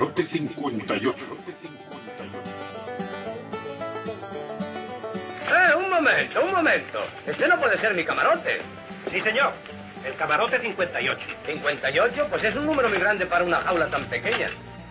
Camarote 58. Un momento. Este no puede ser mi camarote. Sí, señor. El camarote 58. ¿58? Pues es un número muy grande para una jaula tan pequeña.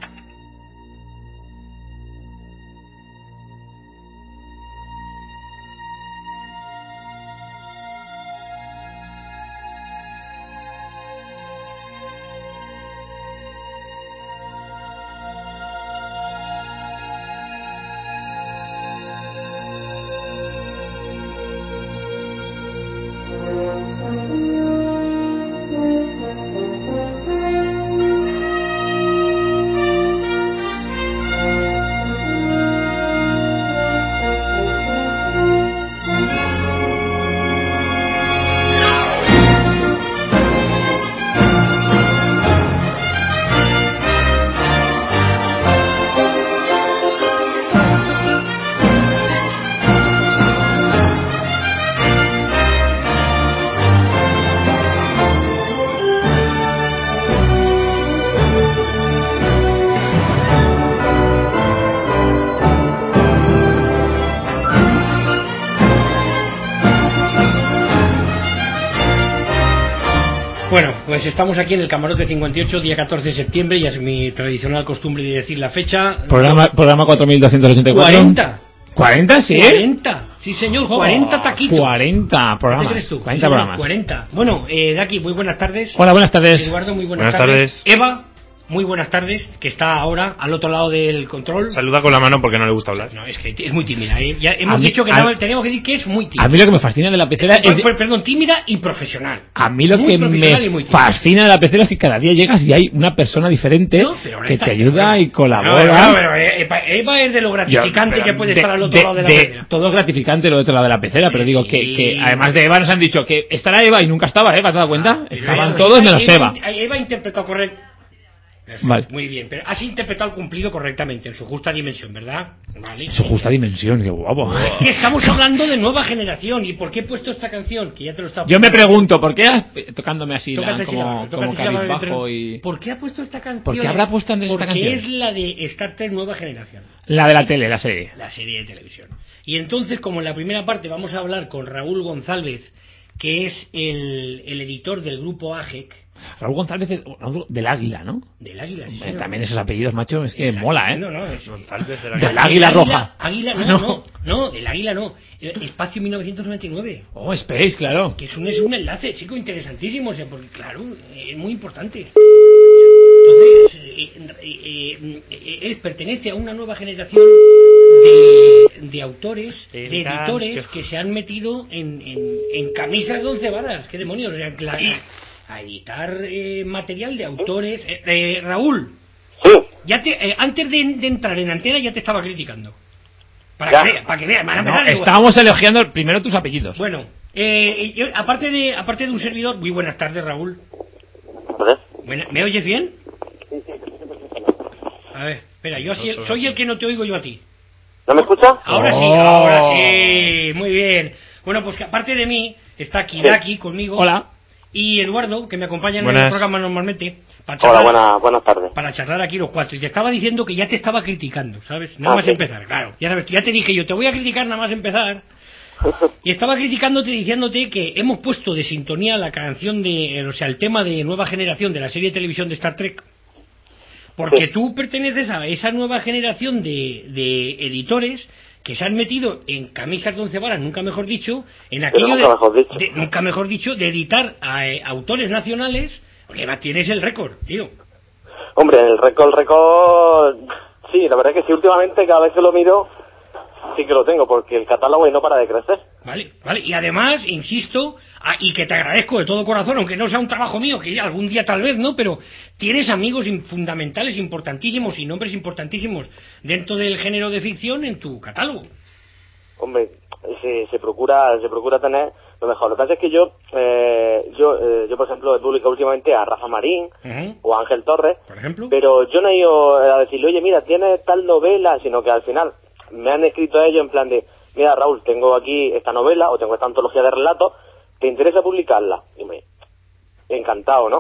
Bueno, pues estamos aquí en el Camarote 58, día 14 de septiembre, ya es mi tradicional costumbre de decir la fecha. Programa 4284. ¿40? ¿40, sí? 40, sí señor, 40 taquitos. 40 programas. ¿Qué crees tú? 40 Sí, señor, programas. 40. Bueno, Daki, muy buenas tardes. Hola, buenas tardes. Eduardo, muy buenas tardes. Eva, muy buenas tardes, que está ahora al otro lado del control. Saluda con la mano porque no le gusta hablar. No, es que es muy tímida, ¿eh? Ya hemos dicho que teníamos que decir que es muy tímida. A mí lo que me fascina de la pecera es... Perdón, tímida y profesional. A mí lo que me fascina de la pecera es que cada día llegas y hay una persona diferente que te ayuda y colabora. Pero Eva es de lo gratificante que puede estar al otro lado de la pecera. Todo es gratificante lo otro lado de la pecera, pero digo que además de Eva nos han dicho que estará Eva y nunca estaba Eva, ¿te das cuenta? Estaban todos menos Eva. Eva interpretó correcto. Vale. Muy bien, pero has interpretado el cumplido correctamente, en su justa dimensión, ¿verdad? Vale. En su justa dimensión, qué guapo. Es que estamos hablando de nueva generación. ¿Y por qué he puesto esta canción? Que ya te lo estaba... Yo me pregunto, ¿por qué tocándome así como cabizbajo y... ¿Por qué ha puesto esta canción? ¿Por qué habrá puesto Andrés esta canción? Porque es la de Star Trek Nueva Generación. La de la tele, la serie. La serie de televisión. Y entonces, como en la primera parte vamos a hablar con Raúl González, que es el editor del grupo AGEC. Raúl González es del Águila, ¿no? Del Águila, sí. También esos apellidos, macho, es que mola, ¿eh? No, es González del Águila Roja. Águila, no, del Águila no. Espacio 1999. Oh, Space, claro. Que es un enlace, chico, interesantísimo, o sea, porque, claro, es muy importante. Entonces, pertenece a una nueva generación de autores, de editores que se han metido en camisas de 11 varas. ¿Qué demonios? O sea, a editar material de autores. Raúl, sí. Ya antes de entrar en antena ya te estaba criticando. Para que veas. Estábamos elogiando primero tus apellidos. Bueno, yo, aparte de un servidor, muy buenas tardes, Raúl. Bueno, ¿Me oyes bien? Sí. A ver, espera, yo soy el que no te oigo yo a ti. ¿No me escuchas? Ahora sí, muy bien. Bueno, pues que aparte de mí está aquí Daki conmigo. Hola. Y Eduardo, que me acompaña en Buenas. el programa normalmente. Buenas tardes. Para charlar aquí los cuatro. Y te estaba diciendo que ya te estaba criticando, ¿sabes? Nada más empezar, claro. Ya sabes, ya te dije yo, te voy a criticar nada más empezar. Y estaba criticándote, diciéndote que hemos puesto de sintonía la canción el tema de Nueva Generación de la serie de televisión de Star Trek. Porque tú perteneces a esa nueva generación de editores que se han metido en camisas de 11 varas, nunca mejor dicho, en aquello de editar a autores nacionales, porque tienes el récord, tío. Hombre, el récord, sí, la verdad es que sí, últimamente cada vez que lo miro, sí que lo tengo, porque el catálogo no para de crecer. Vale, y además, insisto, y que te agradezco de todo corazón, aunque no sea un trabajo mío, que algún día tal vez, ¿no? Pero tienes amigos fundamentales, importantísimos y nombres importantísimos dentro del género de ficción en tu catálogo. Hombre, se procura tener lo mejor. Lo que pasa es que yo por ejemplo, he publicado últimamente a Rafa Marín o a Ángel Torres, por ejemplo, pero yo no he ido a decirle, oye, mira, tienes tal novela, sino que al final me han escrito a ellos en plan de, mira, Raúl, tengo aquí esta novela o tengo esta antología de relatos, ¿te interesa publicarla? Y me encantado, ¿no?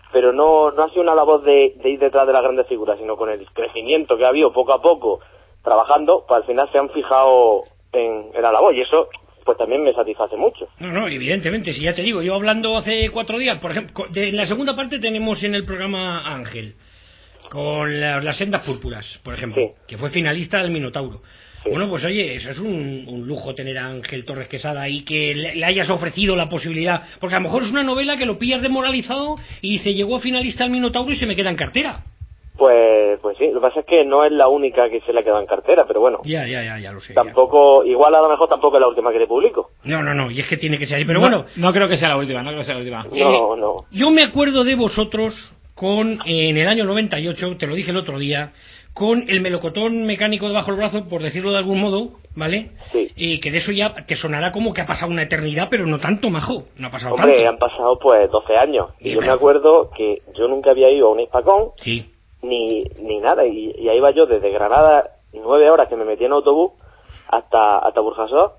pero no ha sido una labor de ir detrás de las grandes figuras, sino con el crecimiento que ha habido poco a poco trabajando, pues al final se han fijado en la labor, y eso pues también me satisface mucho. No, evidentemente, si ya te digo, yo hablando hace 4 días, por ejemplo, en la segunda parte tenemos en el programa a Ángel, con las sendas púrpuras, por ejemplo, sí, que fue finalista del Minotauro. Sí. Bueno, pues oye, eso es un lujo tener a Ángel Torres Quesada y que le hayas ofrecido la posibilidad, porque a lo mejor es una novela que lo pillas desmoralizado y dice, llegó a finalista al Minotauro y se me queda en cartera. Pues sí, lo que pasa es que no es la única que se le ha quedado en cartera, pero bueno. Ya lo sé. Tampoco, igual a lo mejor tampoco es la última que le publico. No, y es que tiene que ser así, pero no, bueno. No creo que sea la última, No. Yo me acuerdo de vosotros en el año 98, te lo dije el otro día, con el melocotón mecánico debajo del brazo, por decirlo de algún modo, ¿vale? Sí. Y que de eso ya te sonará como que ha pasado una eternidad, pero no tanto, majo, no ha pasado Hombre, tanto. han pasado pues 12 años. Y yo pero... me acuerdo que yo nunca había ido a un Hispacón, Sí. ni nada, y ahí iba yo desde Granada, 9 horas que me metí en autobús hasta Burjasot,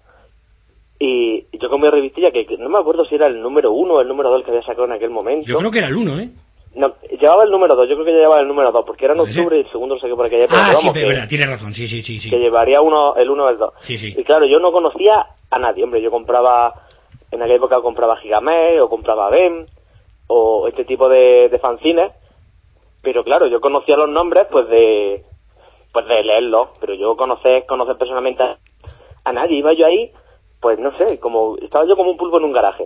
y yo con mi revistilla, que no me acuerdo si era el número 1 o el número 2 que había sacado en aquel momento. Yo creo que era el 1, ¿eh? No, llevaba el número 2, yo creo que ya llevaba el número 2, porque era en octubre y el segundo lo saqué por aquella época. Sí, pero verdad, tienes razón, sí. Que llevaría el 1 o el 2. Sí. Y claro, yo no conocía a nadie, hombre, yo compraba, en aquella época compraba Gigamesh, o compraba BEM, o este tipo de fanzines, pero claro, yo conocía los nombres pues de leerlos, pero yo conocer personalmente a nadie. Iba yo ahí, pues no sé, estaba yo como un pulpo en un garaje.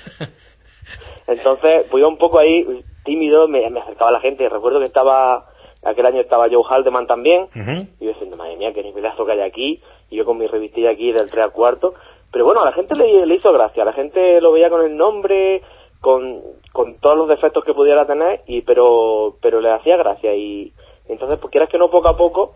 Entonces, pues iba un poco ahí tímido, me acercaba a la gente. Recuerdo que aquel año estaba Joe Haldeman también, y yo diciendo, madre mía, qué nivelazo que hay aquí, y yo con mi revistilla aquí del 3 al 4. Pero bueno, a la gente le hizo gracia, la gente lo veía con el nombre, con todos los defectos que pudiera tener, pero le hacía gracia, y entonces, pues quieras que no, poco a poco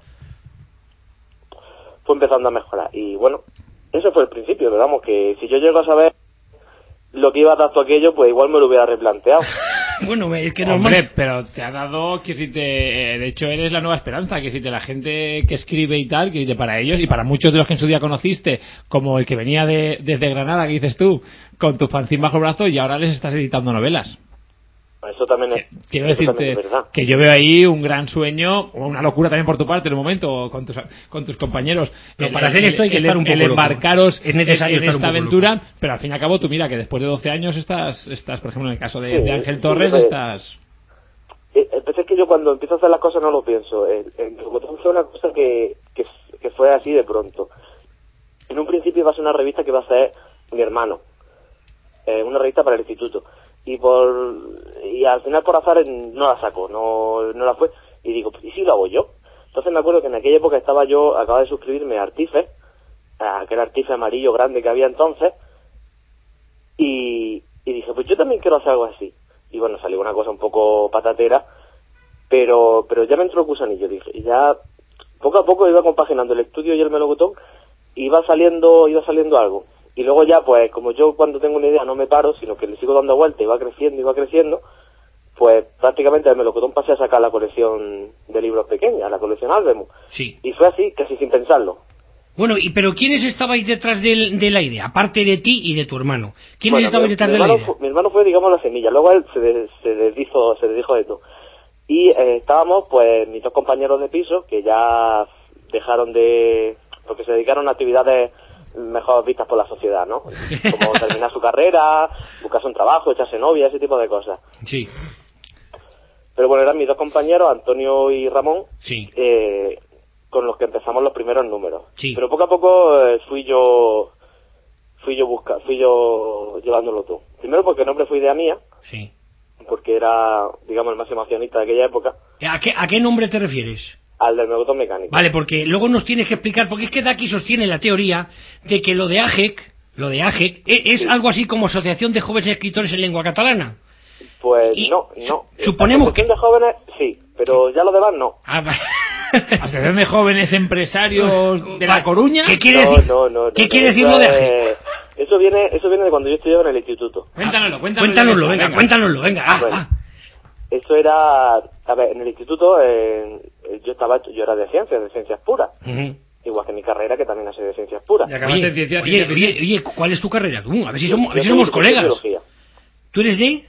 fue empezando a mejorar. Y bueno, eso fue el principio, pero vamos, que si yo llego a saber lo que iba a dar todo aquello, pues igual me lo hubiera replanteado. Bueno, es que Hombre, pero te ha dado, que si de hecho eres la nueva esperanza, que si la gente que escribe y tal, que para ellos y para muchos de los que en su día conociste, como el que venía desde Granada, que dices tú, con tu fanzine bajo el brazo, y ahora les estás editando novelas. Eso también es, quiero decirte que yo veo ahí un gran sueño, o una locura también por tu parte en el momento, con tus compañeros. Pero para hacer esto hay que estar un poco loco. Embarcaros es necesario en esta aventura, loco. Pero al fin y al cabo tú mira que después de 12 años estás por ejemplo en el caso de Ángel Torres, estás... Es que yo cuando empiezo a hacer las cosas no lo pienso. Fue una cosa que fue así de pronto. En un principio iba a ser una revista que iba a ser mi hermano, una revista para el instituto. Y al final por azar no la sacó, no la fue, y digo, ¿y si lo hago yo? Entonces me acuerdo que en aquella época acababa de suscribirme a Artife, aquel Artife amarillo grande que había entonces, y dije, pues yo también quiero hacer algo así. Y bueno, salió una cosa un poco patatera, pero ya me entró el gusanillo, dije, y ya poco a poco iba compaginando el estudio y el melocotón, y iba saliendo algo. Y luego ya, pues, como yo cuando tengo una idea no me paro, sino que le sigo dando vuelta y va creciendo, pues prácticamente el melocotón pasé a sacar la colección de libros pequeña, la colección Álbum. Sí. Y fue así, casi sin pensarlo. Bueno, pero ¿quiénes estabais detrás de la idea? Aparte de ti y de tu hermano. ¿Quiénes estabais detrás de la idea? Mi hermano fue, digamos, la semilla. Luego él se desdijo de todo. Y estábamos, pues, mis 2 compañeros de piso, que ya dejaron porque se dedicaron a actividades mejor vistas por la sociedad, ¿no? Como terminar su carrera, buscarse un trabajo, echarse novia, ese tipo de cosas. Sí. Pero bueno, eran mis 2 compañeros, Antonio y Ramón, sí. Con los que empezamos los primeros números. Sí. Pero poco a poco fui yo llevándolo todo. Primero porque el nombre fue idea mía. Sí. Porque era, digamos, el máximo accionista de aquella época. ¿A qué nombre te refieres? Al del melocotón mecánico. Vale, porque luego nos tienes que explicar, porque es que Daki sostiene la teoría de que lo de AGEC es sí. Algo así como Asociación de Jóvenes Escritores en Lengua Catalana. Pues no. Suponemos que... de jóvenes, sí, pero ya lo demás no. Asociación de Jóvenes Empresarios de La Coruña. ¿Qué quiere decir? No. ¿Qué quiere decir lo de AGEC? Eso viene de cuando yo estudiaba en el instituto. Cuéntanoslo, venga. Eso era, a ver, en el instituto yo era de ciencias puras. Igual que mi carrera, que también hace de ciencias puras. Oye, ¿cuál es tu carrera tú? A ver si somos colegas. Biología. ¿Tú eres de?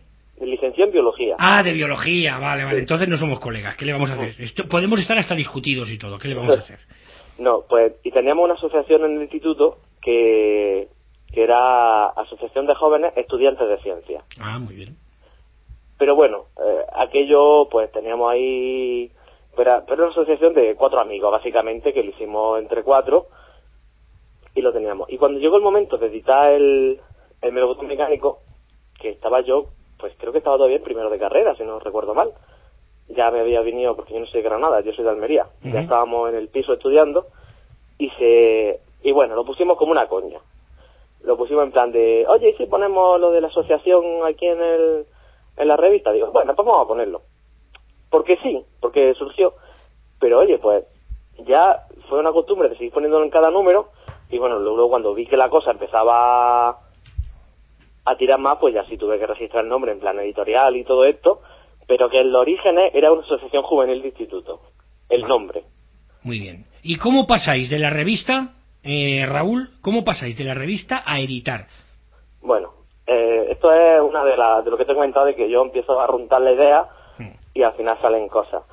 licencié en biología. Ah, de biología, vale, vale. Entonces no somos colegas. ¿Qué le vamos a hacer? Podemos estar hasta discutidos y todo. ¿Qué le vamos a hacer? No, pues, y teníamos una asociación en el instituto que era Asociación de Jóvenes Estudiantes de Ciencia. Ah, muy bien. Pero bueno, aquello, pues teníamos ahí... Pero era una asociación de 4 amigos, básicamente, que lo hicimos entre 4 y lo teníamos. Y cuando llegó el momento de editar el melocotón mecánico, que estaba yo, pues creo que estaba todavía en primero de carrera, si no recuerdo mal. Ya me había venido, porque yo no soy de Granada, yo soy de Almería. Ya estábamos en el piso estudiando y bueno, lo pusimos como una coña. Lo pusimos en plan de, oye, ¿y si ponemos lo de la asociación aquí en la revista? Digo, bueno, pues vamos a ponerlo. Porque sí, porque surgió. Pero oye, pues ya fue una costumbre de seguir poniéndolo en cada número. Y bueno, luego cuando vi que la cosa empezaba a tirar más, pues ya sí tuve que registrar el nombre en plan editorial y todo esto. Pero que el origen era una asociación juvenil de instituto. El nombre. Muy bien. ¿Y cómo pasáis de la revista, Raúl, cómo pasáis de la revista a editar? Bueno, esto es una de lo que te he comentado, de que yo empiezo a runtar la idea y al final salen cosas.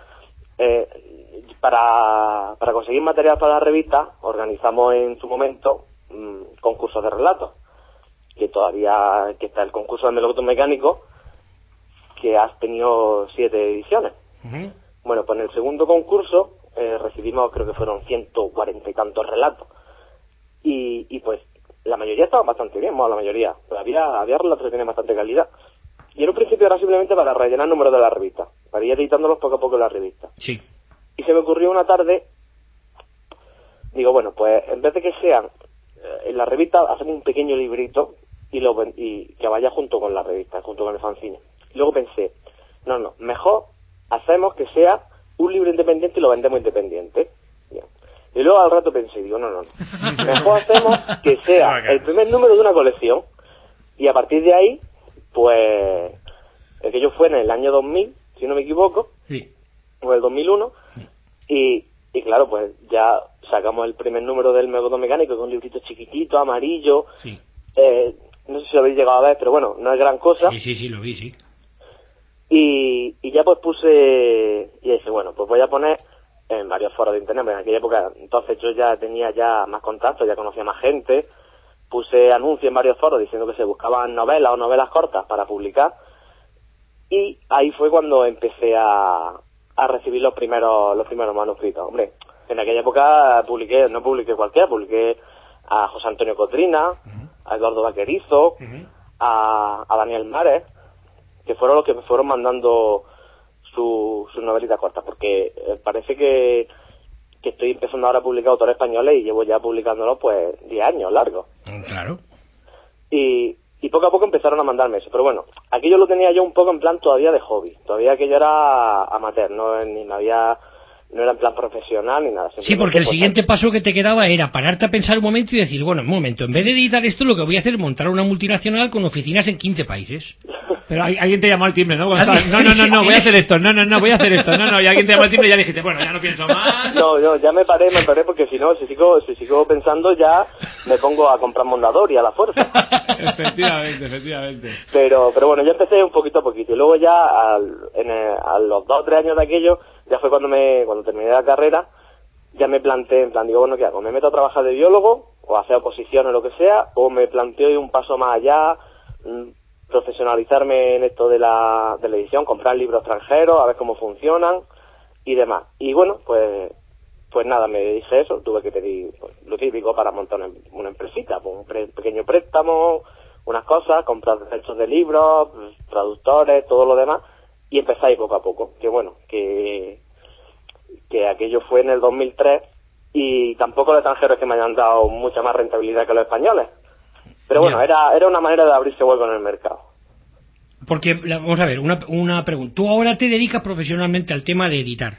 Para conseguir material para la revista, organizamos en su momento concursos de relatos. Que está el concurso de melocotón mecánico, que has tenido 7 ediciones. Bueno, pues en el segundo concurso recibimos, creo que fueron 140 y tantos relatos. Y pues la mayoría estaban bastante bien, bueno, la mayoría. Pero había relatos que tenían bastante calidad. Y en un principio era simplemente para rellenar el número de la revista, para ir editándolos poco a poco en la revista. Sí. Y se me ocurrió una tarde, digo, bueno, pues en vez de que sean en la revista, hacemos un pequeño librito y que vaya junto con la revista, junto con el fanzine. Y luego pensé, no, mejor hacemos que sea un libro independiente y lo vendemos independiente. Bien. Y luego al rato pensé, digo, no. Mejor hacemos que sea el primer número de una colección y a partir de ahí, pues, aquello fue en el año 2000, si no me equivoco, sí, o el 2001, y claro, pues ya sacamos el primer número del melocotón mecánico, con un librito chiquitito, amarillo. Sí. No sé si lo habéis llegado a ver, pero bueno, no es gran cosa. Sí, lo vi, sí. Y ya pues puse, y dije, bueno, pues voy a poner en varios foros de internet, porque en aquella época, entonces yo ya tenía más contactos, ya conocía más gente, puse anuncios en varios foros diciendo que se buscaban novelas o novelas cortas para publicar, y ahí fue cuando empecé a recibir los primeros manuscritos. Hombre, en aquella época no publiqué cualquiera, publiqué a José Antonio Cotrina, a Eduardo Vaquerizo, a Daniel Mares, que fueron los que me fueron mandando sus novelitas cortas, porque parece que estoy empezando ahora a publicar autores españoles y llevo ya publicándolos pues 10 años largos. Claro. Y poco a poco empezaron a mandarme eso, pero bueno, aquello lo tenía yo un poco en plan todavía de hobby, todavía aquello era amateur, no era en plan profesional ni nada. Sí, porque el siguiente paso que te quedaba era pararte a pensar un momento y decir, bueno, un momento, en vez de editar esto, lo que voy a hacer es montar una multinacional con oficinas en 15 países. Pero alguien te llamó al timbre, ¿no? No, voy a hacer esto, voy a hacer esto, y alguien te llamó al timbre y ya dijiste, bueno, ya no pienso más. No, ya me paré porque si no, si sigo pensando ya me pongo a comprar mondador y a la fuerza. Efectivamente. Pero bueno, yo empecé un poquito a poquito y luego ya a los 2 o 3 años de aquello, ya fue cuando terminé la carrera, ya me planteé, en plan, digo, bueno, ¿qué hago? ¿Me meto a trabajar de biólogo o a hacer oposición o lo que sea? ¿O me planteo ir un paso más allá, profesionalizarme en esto de la edición, comprar libros extranjeros, a ver cómo funcionan y demás? Y bueno, pues nada, me dije eso, tuve que pedir lo típico para montar una empresita, pues un pequeño préstamo, unas cosas, comprar derechos de libros, traductores, todo lo demás, y empecé ahí poco a poco. Que bueno, que aquello fue en el 2003 y tampoco los extranjeros que me hayan dado mucha más rentabilidad que los españoles. Pero bueno, era una manera de abrirse hueco en el mercado. Porque, vamos a ver, una pregunta. ¿Tú ahora te dedicas profesionalmente al tema de editar?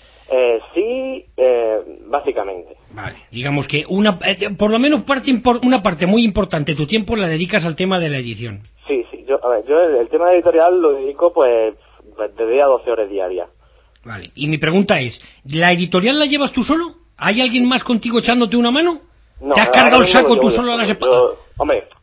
Sí, básicamente. Vale, digamos que por lo menos una parte muy importante de tu tiempo la dedicas al tema de la edición. Sí, yo el tema editorial lo dedico pues de 10 a 12 horas diarias. Vale, y mi pregunta es, ¿la editorial la llevas tú solo? ¿Hay alguien más contigo echándote una mano? No, ¿Te has cargado el saco tú solo a las espaldas? Hombre,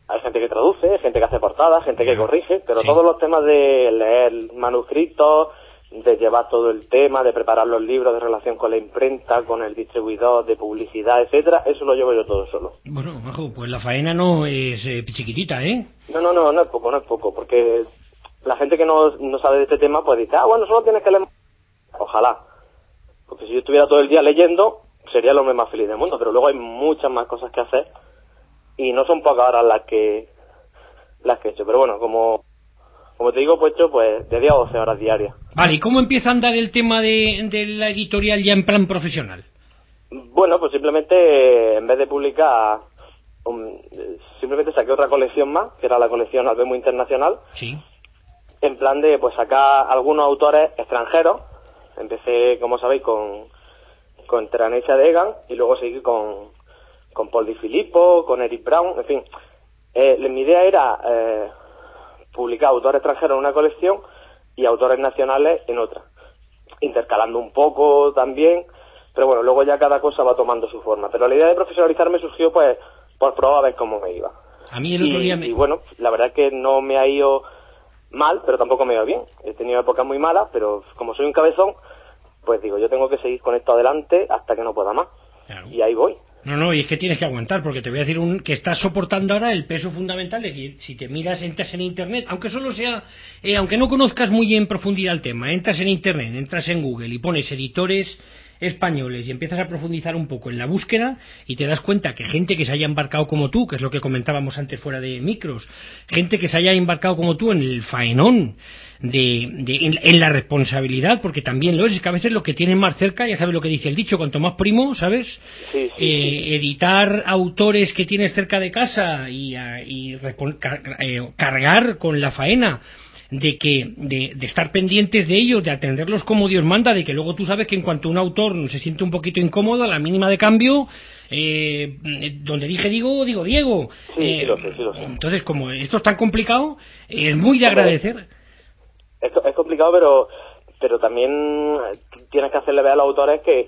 hay gente que traduce, gente que hace portadas, gente que corrige, pero Sí. todos los temas de leer manuscritos, de llevar todo el tema, de preparar los libros de relación con la imprenta, con el distribuidor, de publicidad, etcétera, eso lo llevo yo todo solo. Bueno, Majo, pues la faena no es chiquitita, ¿eh? No es poco, porque la gente que no sabe de este tema, pues dice, bueno, solo tienes que leer. Ojalá, porque si yo estuviera todo el día leyendo, sería el hombre más feliz del mundo, pero luego hay muchas más cosas que hacer, y no son pocas horas las que he hecho, pero bueno, como te digo, pues he hecho de 10 a 12 horas diarias. Vale, ¿y cómo empieza a andar el tema de la editorial ya en plan profesional? Bueno, pues simplemente, en vez de publicar, simplemente saqué otra colección más, que era la colección Albemo Internacional, Sí. en plan de pues sacar algunos autores extranjeros. Empecé, como sabéis, con Teresa de Egan, y luego seguí con Paul Di Filippo, con Eric Brown, en fin. Mi idea era publicar autores extranjeros en una colección y autores nacionales en otra, intercalando un poco también, pero bueno, luego ya cada cosa va tomando su forma. Pero la idea de profesionalizarme surgió pues por probar a ver cómo me iba. A mí el otro día Y bueno, la verdad es que no me ha ido mal, pero tampoco me ha ido bien. He tenido épocas muy malas, pero como soy un cabezón, pues digo, yo tengo que seguir con esto adelante hasta que no pueda más. Claro. Y ahí voy. No, y es que tienes que aguantar, porque te voy a decir que estás soportando ahora el peso fundamental de que si te miras, entras en Internet, aunque solo sea, aunque no conozcas muy en profundidad el tema, entras en Internet, entras en Google y pones editores españoles y empiezas a profundizar un poco en la búsqueda y te das cuenta que gente que se haya embarcado como tú, que es lo que comentábamos antes fuera de micros, gente que se haya embarcado como tú en el faenón en la responsabilidad, porque también lo es que a veces lo que tienen más cerca, ya sabes lo que dice el dicho, cuanto más primo, ¿sabes? Sí. Editar autores que tienes cerca de casa cargar con la faena de estar pendientes de ellos, de atenderlos como Dios manda, de que luego tú sabes que en cuanto un autor se siente un poquito incómodo, a la mínima de cambio, donde dije digo Diego. Sí lo sé. Entonces, como esto es tan complicado, es muy de agradecer. Es complicado, pero también tienes que hacerle ver a los autores que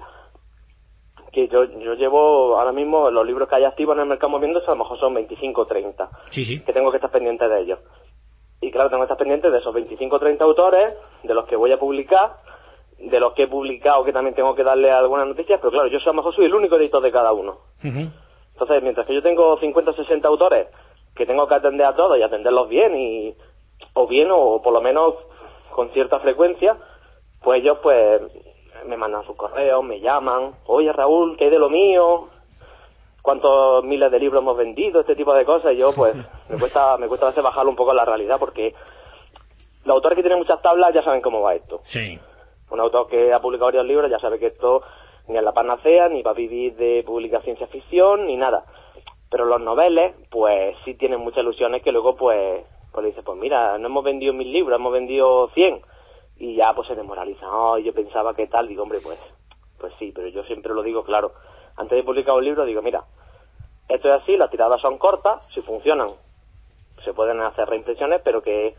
yo llevo ahora mismo los libros que hay activos en el mercado moviéndose, a lo mejor son 25 o 30, Sí. que tengo que estar pendiente de ellos. Y claro, tengo que estar pendiente de esos 25 o 30 autores, de los que voy a publicar, de los que he publicado, que también tengo que darle algunas noticias, pero claro, yo a lo mejor soy el único editor de cada uno. Uh-huh. Entonces, mientras que yo tengo 50 o 60 autores que tengo que atender a todos y atenderlos bien, o por lo menos con cierta frecuencia, pues ellos pues me mandan sus correos, me llaman, oye Raúl, ¿qué hay de lo mío? ¿Cuántos miles de libros hemos vendido? Este tipo de cosas. Y yo pues me cuesta a veces bajarlo un poco a la realidad, porque los autores que tienen muchas tablas ya saben cómo va esto. Sí. Un autor que ha publicado varios libros ya sabe que esto ni es la panacea, ni va a vivir de publicar ciencia ficción, ni nada. Pero los noveles, pues sí tienen muchas ilusiones que luego pues le dices, pues mira, no hemos vendido 1000 libros, hemos vendido 100. Y ya pues se desmoralizan. Yo pensaba que tal. Digo, hombre, pues sí, pero yo siempre lo digo claro. Antes de publicar un libro digo, mira, esto es así, las tiradas son cortas, si funcionan se pueden hacer reimpresiones, pero que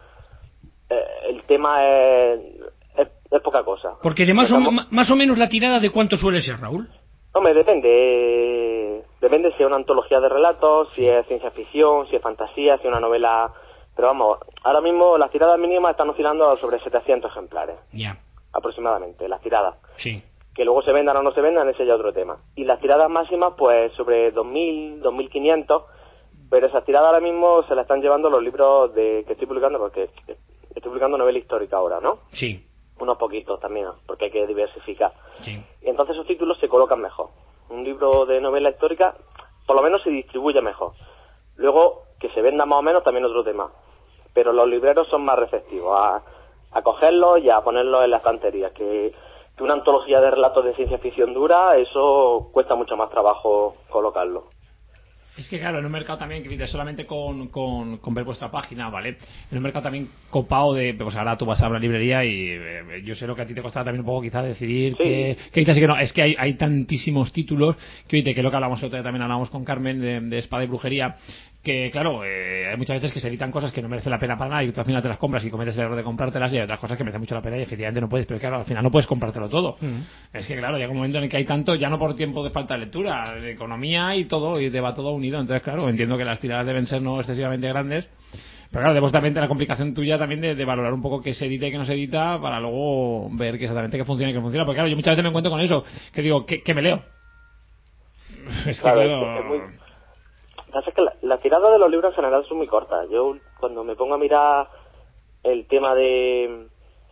el tema es poca cosa. Porque de más o menos la tirada de cuánto suele ser, Raúl. Hombre, depende si es una antología de relatos, si es ciencia ficción, si es fantasía, si es una novela. Pero vamos, ahora mismo las tiradas mínimas están oscilando sobre 700 ejemplares. Ya. Aproximadamente, las tiradas. Sí. Que luego se vendan o no se vendan, ese ya otro tema. Y las tiradas máximas, pues sobre 2000, 2500, pero esas tiradas ahora mismo se las están llevando los libros que estoy publicando, porque estoy publicando novela histórica ahora, ¿no? Sí. Unos poquitos también, porque hay que diversificar. Sí. Y entonces esos títulos se colocan mejor. Un libro de novela histórica, por lo menos se distribuye mejor. Luego, que se venda más o menos, también otro tema. Pero los libreros son más receptivos a cogerlos y a ponerlos en la estantería, que una antología de relatos de ciencia ficción dura, eso cuesta mucho más trabajo colocarlo. Es que claro, en un mercado también, que solamente con ver vuestra página, ¿vale? En un mercado también copado pues ahora tú vas a una librería y yo sé lo que a ti te costará también un poco quizás decidir que quizás sí que no. Es que hay tantísimos títulos que es lo que hablamos el otro día, también hablamos con Carmen de Espada y Brujería, que claro, hay muchas veces que se editan cosas que no merecen la pena para nada y tú al final te las compras y cometes el error de comprártelas, y hay otras cosas que merecen mucho la pena y efectivamente no puedes, pero claro, al final no puedes comprártelo todo. Es que claro, llega un momento en el que hay tanto, ya no por tiempo de falta de lectura, de economía y todo, y te va todo unido. Entonces claro, entiendo que las tiradas deben ser no excesivamente grandes, pero claro, debes también de la complicación tuya también de valorar un poco qué se edita y qué no se edita para luego ver que exactamente qué funciona y qué no funciona. Porque claro, yo muchas veces me encuentro con eso, que digo, que me leo. Es que claro... Es muy... Pasa que la tirada de los libros en general son muy cortas. Yo cuando me pongo a mirar el tema de...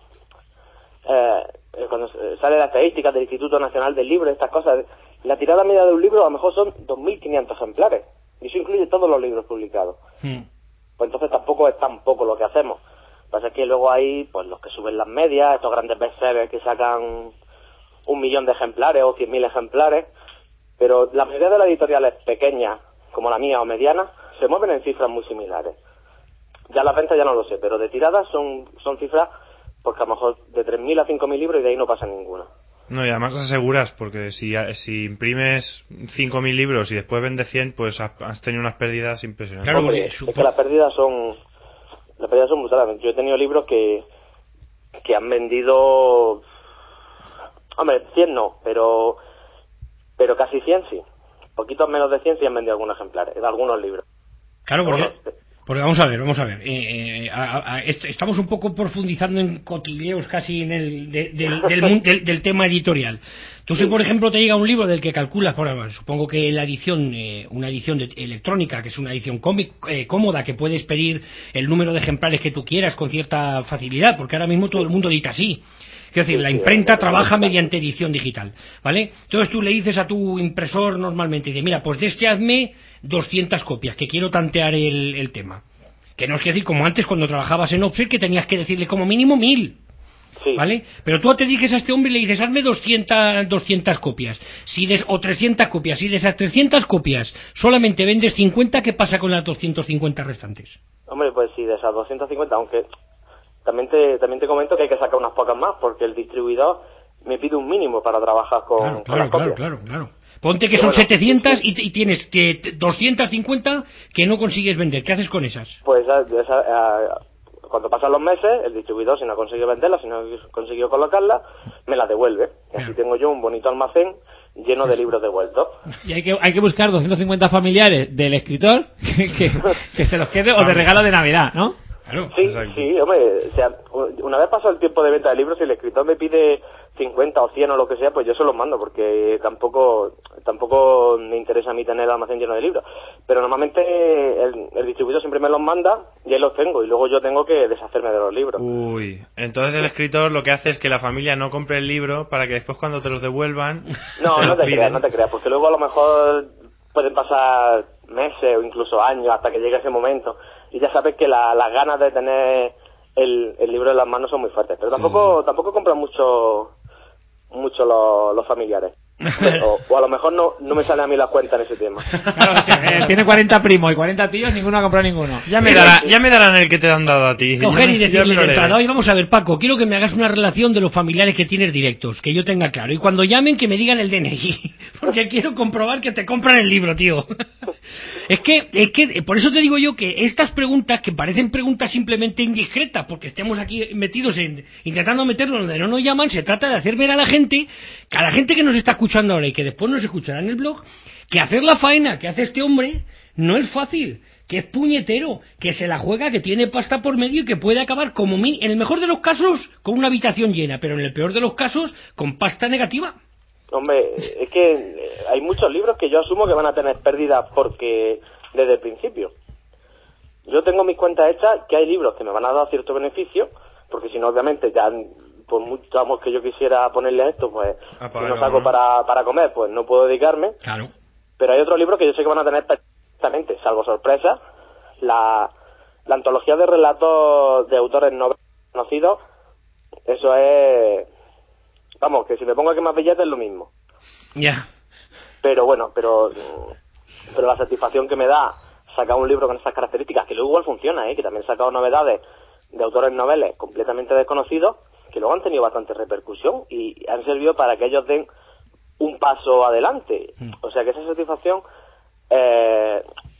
cuando sale la estadística del Instituto Nacional del Libro, estas cosas, la tirada media de un libro a lo mejor son 2.500 ejemplares. Y eso incluye todos los libros publicados. Pues entonces tampoco es tan poco lo que hacemos. Lo que pasa es que luego hay pues los que suben las medias, estos grandes bestsellers que sacan 1.000.000 de ejemplares o 100.000 ejemplares, pero la mayoría de las editoriales pequeñas, como la mía o mediana, se mueven en cifras muy similares. Ya las ventas ya no lo sé, pero de tiradas son cifras, porque a lo mejor de 3.000 a 5.000 libros y de ahí no pasa ninguna. No, y además aseguras, porque si imprimes 5.000 libros y después vendes 100, pues has tenido unas pérdidas impresionantes. Claro, Hombre, es que las pérdidas son brutales. Yo he tenido libros que han vendido, hombre, 100 no, pero casi 100 sí. Poquitos menos de 100 sí han vendido algunos ejemplares, de algunos libros. Claro, porque vamos a ver. Estamos un poco profundizando en cotilleos casi en el del tema editorial. Tú si por ejemplo te llega un libro del que calculas, supongo que la edición, una edición electrónica, que es una edición cómoda, que puedes pedir el número de ejemplares que tú quieras con cierta facilidad, porque ahora mismo todo el mundo edita así. Quiero decir, la imprenta trabaja mediante edición digital, ¿vale? Entonces tú le dices a tu impresor normalmente, dice, mira, pues de este hazme 200 copias, que quiero tantear el tema. Que no es que decir, como antes cuando trabajabas en Offset, que tenías que decirle como mínimo 1.000. Sí. ¿Vale? Pero tú te diriges a este hombre y le dices, hazme 200 copias, o 300 copias. Si de esas 300 copias solamente vendes 50, ¿qué pasa con las 250 restantes? Hombre, pues sí, de esas 250, aunque también te comento que hay que sacar unas pocas más, porque el distribuidor me pide un mínimo para trabajar con las copias. Claro. Ponte que son 700 y tienes 250 que no consigues vender. ¿Qué haces con esas? Pues cuando pasan los meses, el distribuidor, si no ha conseguido venderlas, si no ha conseguido colocarlas, me las devuelve. Y así tengo yo un bonito almacén lleno de libros devueltos. Y hay que buscar 250 familiares del escritor que se los quede, o de regalo de Navidad, ¿no? Claro, sí, hombre, o sea, una vez pasado el tiempo de venta de libros, si el escritor me pide 50 o 100 o lo que sea, pues yo se los mando, porque tampoco me interesa a mí tener el almacén lleno de libros. Pero normalmente el distribuidor siempre me los manda y ahí los tengo, y luego yo tengo que deshacerme de los libros. Uy, entonces el escritor lo que hace es que la familia no compre el libro para que después cuando te los devuelvan... No te creas, porque luego a lo mejor pueden pasar meses o incluso años hasta que llegue ese momento, y ya sabes que las ganas de tener el libro en las manos son muy fuertes, pero tampoco compran mucho los familiares. O a lo mejor no me sale a mí la cuenta en ese tema. Claro, o sea, tiene 40 primos y 40 tíos, ninguno ha comprado ninguno. Ya me darán el que te han dado a ti. Coger y decirle de entrada, oye, vamos a ver, Paco, quiero que me hagas una relación de los familiares que tienes directos, que yo tenga claro, y cuando llamen que me digan el DNI, porque quiero comprobar que te compran el libro, tío. Es que por eso te digo yo que estas preguntas, que parecen preguntas simplemente indiscretas, porque estemos aquí metidos intentando meterlo donde no nos llaman, se trata de hacer ver a la gente que nos está escuchando ahora y que después nos escuchará en el blog, que hacer la faena que hace este hombre no es fácil, que es puñetero, que se la juega, que tiene pasta por medio y que puede acabar en el mejor de los casos con una habitación llena, pero en el peor de los casos con pasta negativa. Hombre, es que hay muchos libros que yo asumo que van a tener pérdidas porque desde el principio. Yo tengo mis cuentas hechas, que hay libros que me van a dar cierto beneficio, porque si no, obviamente, ya por mucho amor que yo quisiera ponerle a esto, pues si no saco para comer, pues no puedo dedicarme. Claro. Pero hay otros libros que yo sé que van a tener perfectamente, salvo sorpresa, la antología de relatos de autores no conocidos, eso es... Vamos, que si me pongo a quemar billetes es lo mismo. Ya. Pero bueno, pero la satisfacción que me da sacar un libro con esas características, que luego igual funciona, que también he sacado novedades de autores noveles completamente desconocidos, que luego han tenido bastante repercusión y han servido para que ellos den un paso adelante. O sea que esa satisfacción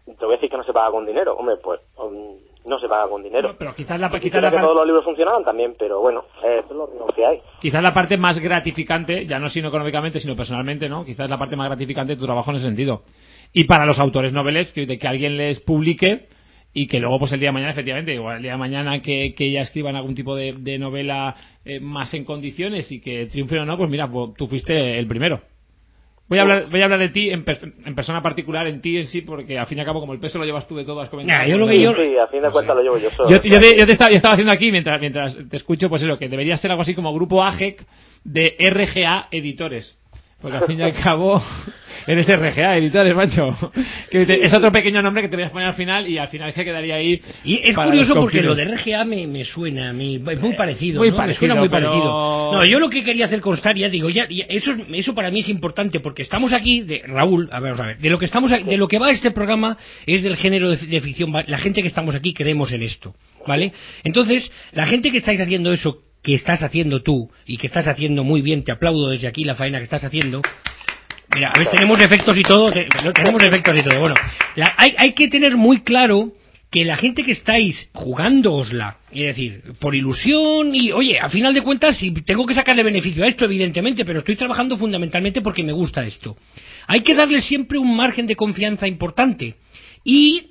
te voy a decir que no se paga con dinero. Hombre, pues no se paga con dinero. No, pero quizás la que todos los libros funcionaban también, pero bueno, es lo que hay. Quizás la parte más gratificante, ya no sino económicamente, sino personalmente, ¿no? Quizás la parte más gratificante de tu trabajo en ese sentido. Y para los autores noveles, de que alguien les publique y que luego, pues el día de mañana, efectivamente, igual el día de mañana que ya escriban algún tipo de novela más en condiciones y que triunfen o no, pues mira, pues tú fuiste el primero. Voy a hablar de ti en persona particular, en ti en sí, porque al fin y al cabo, como el peso lo llevas tú de todo, has comentado. Sí, a fin de cuentas lo llevo yo solo. Yo te estaba haciendo aquí, mientras te escucho, pues eso, que debería ser algo así como Grupo AGEC de RGA Editores. Porque al fin y al cabo eres RGA Editores, macho. Es otro pequeño nombre que te voy a poner al final y al final se quedaría ahí. Y es curioso porque lo de RGA me suena a mí, es muy parecido, ¿no? Me suena muy parecido. No, yo lo que quería hacer constar, ya digo, eso para mí es importante porque estamos aquí, Raúl, a ver, de lo que va este programa es del género de ficción. La gente que estamos aquí creemos en esto, ¿vale? Entonces, la gente que estáis haciendo eso, que estás haciendo tú y que estás haciendo muy bien, te aplaudo desde aquí la faena que estás haciendo. Mira, a ver, tenemos efectos y todo, bueno, hay que tener muy claro que la gente que estáis jugándoosla, es decir, por ilusión y, oye, a final de cuentas, si tengo que sacarle beneficio a esto, evidentemente, pero estoy trabajando fundamentalmente porque me gusta esto. Hay que darle siempre un margen de confianza importante y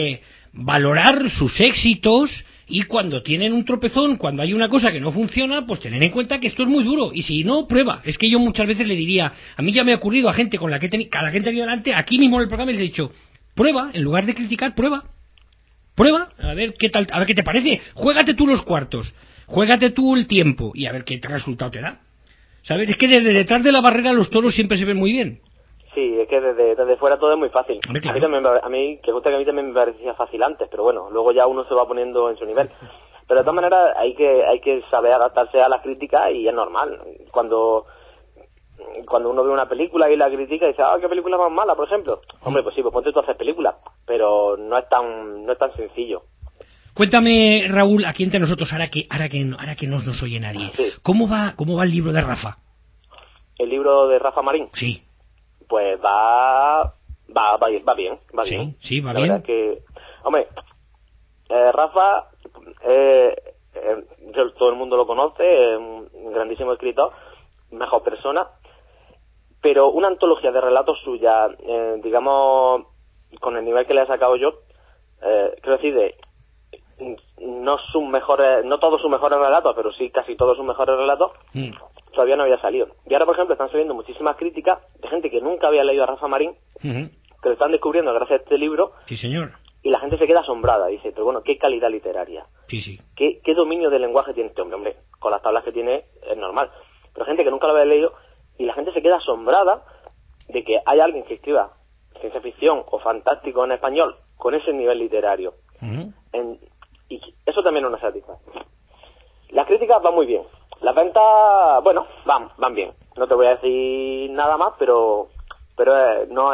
valorar sus éxitos. Y cuando tienen un tropezón, cuando hay una cosa que no funciona, pues tener en cuenta que esto es muy duro. Y si no, prueba. Es que yo muchas veces le diría, a mí ya me ha ocurrido a gente con la que a la que he tenido delante, aquí mismo en el programa les he dicho, prueba, en lugar de criticar, prueba. Prueba, a ver qué tal, a ver qué te parece. Juégate tú los cuartos, juégate tú el tiempo y a ver qué resultado te da. ¿Sabes? Es que desde detrás de la barrera los toros siempre se ven muy bien. Sí, es que desde fuera todo es muy fácil. Hombre, claro. A mí que también me parecía fácil antes, pero bueno, luego ya uno se va poniendo en su nivel. Pero de todas maneras hay que saber adaptarse a la crítica y es normal. Cuando uno ve una película y la critica y dice, qué película más mala, por ejemplo. Hombre, pues sí, pues ponte tú a hacer películas, pero no es tan sencillo. Cuéntame, Raúl, aquí entre nosotros, ahora que no nos oye nadie, sí. ¿Cómo va el libro de Rafa? ¿El libro de Rafa Marín? Sí. Pues va bien. Sí, va la bien. Verdad que, hombre, Rafa, todo el mundo lo conoce, es un grandísimo escritor, mejor persona, pero una antología de relatos suya, digamos, con el nivel que le he sacado yo, quiero decir, no todos sus mejores relatos, pero sí casi todos sus mejores relatos, todavía no había salido. Y ahora, por ejemplo, están saliendo muchísimas críticas de gente que nunca había leído a Rafa Marín, que lo están descubriendo gracias a este libro. Sí, señor. Y la gente se queda asombrada, dice, pero bueno, qué calidad literaria. Sí. ¿Qué dominio del lenguaje tiene este hombre? Con las tablas que tiene es normal. Pero gente que nunca lo había leído, y la gente se queda asombrada de que haya alguien que escriba ciencia ficción o fantástico en español con ese nivel literario. Y eso también nos satisface. Las críticas van muy bien. Las ventas, bueno, van bien. No te voy a decir nada más, pero no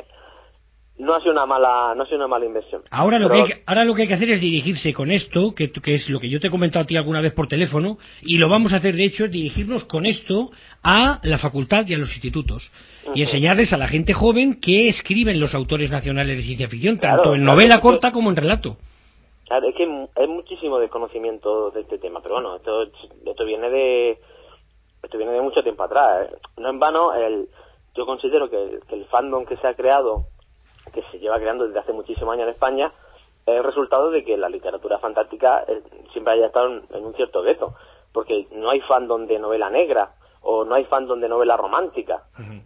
ha sido una mala inversión. Ahora lo que hay que hacer es dirigirse con esto, que es lo que yo te he comentado a ti alguna vez por teléfono, y lo vamos a hacer de hecho, es dirigirnos con esto a la facultad y a los institutos. Y enseñarles a la gente joven qué escriben los autores nacionales de ciencia ficción, tanto en novela corta como en relato. Claro, es que hay muchísimo desconocimiento de este tema, pero bueno, esto viene de mucho tiempo atrás. No en vano, yo considero que el fandom que se ha creado, que se lleva creando desde hace muchísimos años en España, es el resultado de que la literatura fantástica siempre haya estado en un cierto gueto, porque no hay fandom de novela negra, o no hay fandom de novela romántica.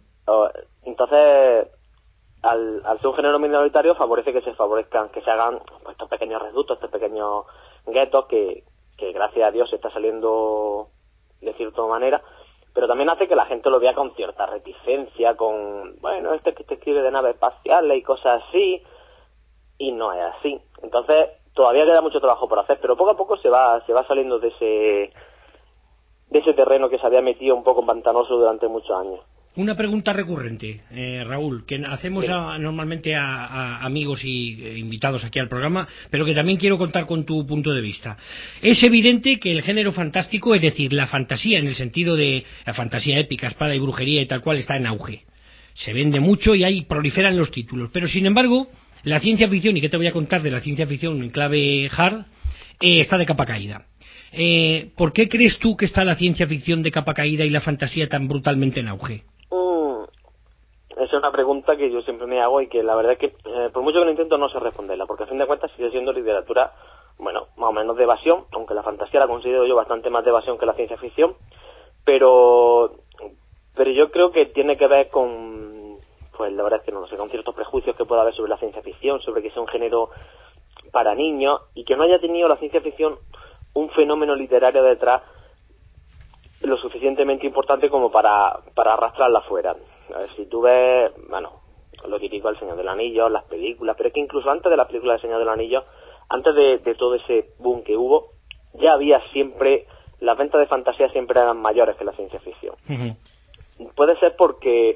Entonces, al ser un género minoritario, favorece que se hagan estos pequeños reductos, estos pequeños guetos que gracias a Dios se está saliendo de cierta manera, pero también hace que la gente lo vea con cierta reticencia, bueno, que te escribe de naves espaciales y cosas así, y no es así. Entonces, todavía queda mucho trabajo por hacer, pero poco a poco se va saliendo de ese terreno que se había metido un poco pantanoso durante muchos años. Una pregunta recurrente, Raúl, que hacemos normalmente a amigos y invitados aquí al programa, pero que también quiero contar con tu punto de vista. Es evidente que el género fantástico, es decir, la fantasía en el sentido de la fantasía épica, espada y brujería y tal cual, está en auge. Se vende mucho y ahí proliferan los títulos. Pero, sin embargo, la ciencia ficción, y que te voy a contar de la ciencia ficción en clave hard, está de capa caída. ¿Por qué crees tú que está la ciencia ficción de capa caída y la fantasía tan brutalmente en auge? Esa es una pregunta que yo siempre me hago y que la verdad es que por mucho que lo intento no sé responderla, porque a fin de cuentas sigue siendo literatura, bueno, más o menos de evasión, aunque la fantasía la considero yo bastante más de evasión que la ciencia ficción, pero yo creo que tiene que ver con, pues la verdad es que no lo sé, con ciertos prejuicios que pueda haber sobre la ciencia ficción, sobre que sea un género para niños y que no haya tenido la ciencia ficción un fenómeno literario detrás lo suficientemente importante como para arrastrarla fuera. A ver, si tú ves, bueno, lo típico del Señor del Anillo, las películas, pero es que incluso antes de las películas del Señor del Anillo, antes de todo ese boom que hubo, ya había siempre, las ventas de fantasía siempre eran mayores que la ciencia ficción. Uh-huh. Puede ser porque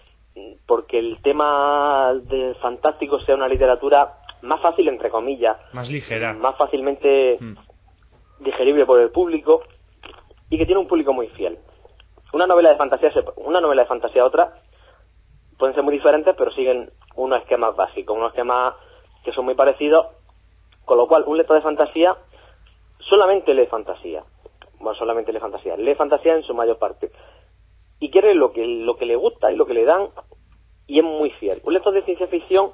el tema del fantástico sea una literatura más fácil, entre comillas, más ligera, más fácilmente digerible por el público y que tiene un público muy fiel. Una novela de fantasía a otra pueden ser muy diferentes, pero siguen unos esquemas básicos, unos esquemas que son muy parecidos, con lo cual un lector de fantasía solamente lee fantasía. Bueno, solamente lee fantasía en su mayor parte. Y quiere lo que le gusta y lo que le dan, y es muy fiel. Un lector de ciencia ficción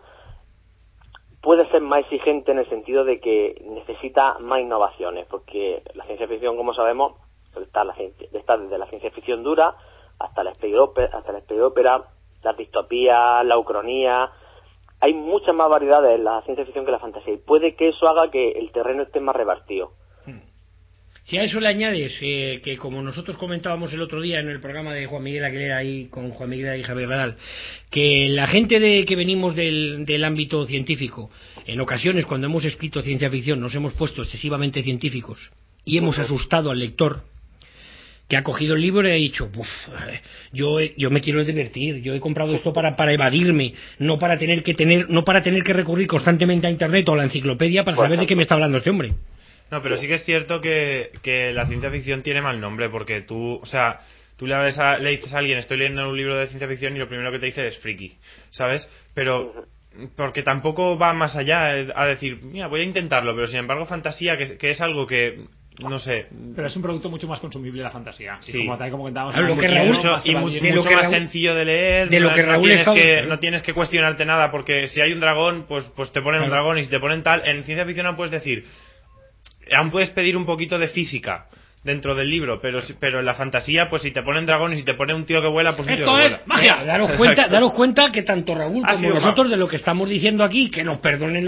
puede ser más exigente en el sentido de que necesita más innovaciones, porque la ciencia ficción, como sabemos, está desde la ciencia ficción dura hasta la space opera, la distopía, la ucronía. Hay muchas más variedades en la ciencia ficción que la fantasía, y puede que eso haga que el terreno esté más repartido. Si a eso le añades que, como nosotros comentábamos el otro día en el programa de Juan Miguel Aguilera ahí con Juan Miguel y Javier Radal, que la gente que venimos del ámbito científico, en ocasiones cuando hemos escrito ciencia ficción nos hemos puesto excesivamente científicos y hemos asustado al lector, que ha cogido el libro y ha dicho, yo me quiero divertir, yo he comprado esto para evadirme, no para tener que recurrir constantemente a internet o a la enciclopedia para saber de qué me está hablando este hombre. No, pero sí que es cierto que la ciencia ficción tiene mal nombre, porque tú le dices a alguien, estoy leyendo un libro de ciencia ficción, y lo primero que te dice es friki, ¿sabes? Pero porque tampoco va más allá a decir, mira, voy a intentarlo, pero sin embargo fantasía, que es algo que no sé. Pero es un producto mucho más consumible la fantasía. Sí. Como contábamos. Lo que Raúl, mucho más sencillo de leer. De lo que Raúl no tienes que cuestionarte nada, porque si hay un dragón, pues te ponen un dragón, y si te ponen tal. En ciencia ficción no puedes decir. Aún puedes pedir un poquito de física dentro del libro, pero en la fantasía, pues si te ponen dragones y si te ponen un tío que vuela, pues un tío que vuela. Esto es magia. Daros cuenta que tanto Raúl como nosotros de lo que estamos diciendo aquí, que nos perdonen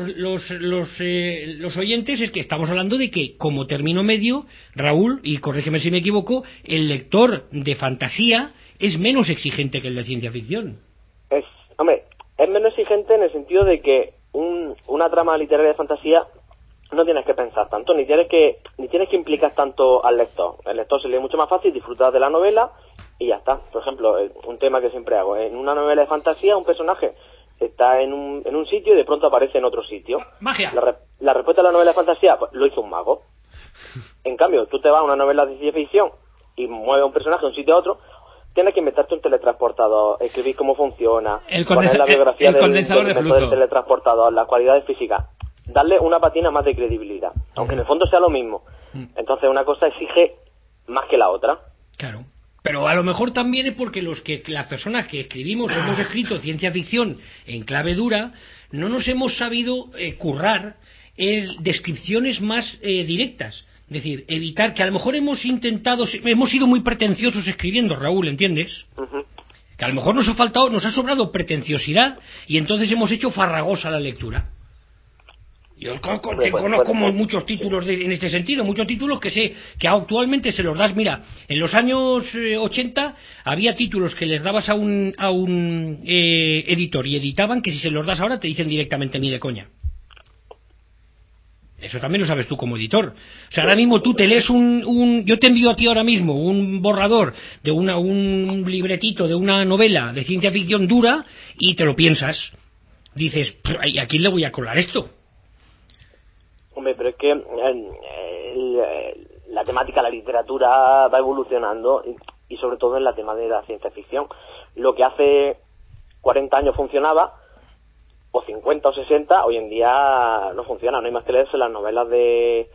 los oyentes, es que estamos hablando de que como término medio, Raúl, y corrígeme si me equivoco, el lector de fantasía es menos exigente que el de ciencia ficción. Es menos exigente en el sentido de que una trama literaria de fantasía no tienes que pensar tanto, ni tienes que implicar tanto al lector. El lector se lee mucho más fácil, disfrutar de la novela y ya está. Por ejemplo, un tema que siempre hago, en una novela de fantasía un personaje está en un sitio y de pronto aparece en otro sitio. ¡Magia! La respuesta a la novela de fantasía, pues, lo hizo un mago. En cambio, tú te vas a una novela de ciencia ficción y mueves un personaje de un sitio a otro, tienes que inventarte un teletransportador, escribir cómo funciona, poner la biografía del teletransportador, las cualidades físicas, darle una patina más de credibilidad, aunque en el fondo sea lo mismo. Entonces una cosa exige más que la otra. Claro. Pero a lo mejor también es porque las personas que hemos escrito ciencia ficción en clave dura, no nos hemos sabido currar descripciones más directas. Es decir, evitar que a lo mejor hemos sido muy pretenciosos escribiendo, Raúl, ¿entiendes? Uh-huh. Que a lo mejor nos ha sobrado pretenciosidad y entonces hemos hecho farragosa la lectura. Yo conozco muchos títulos en este sentido, muchos títulos que actualmente se los das. Mira, en los años 80 había títulos que les dabas a un editor y editaban que si se los das ahora te dicen directamente ni de coña. Eso también lo sabes tú como editor. O sea, ahora mismo tú te lees yo te envío a ti ahora mismo un borrador de un libretito de una novela de ciencia ficción dura y te lo piensas. Dices, ¿a quién le voy a colar esto? Hombre, pero es que la temática, la literatura va evolucionando y sobre todo en la tema de la ciencia ficción. Lo que hace 40 años funcionaba, o 50 o 60, hoy en día no funciona. No hay más que leerse las novelas de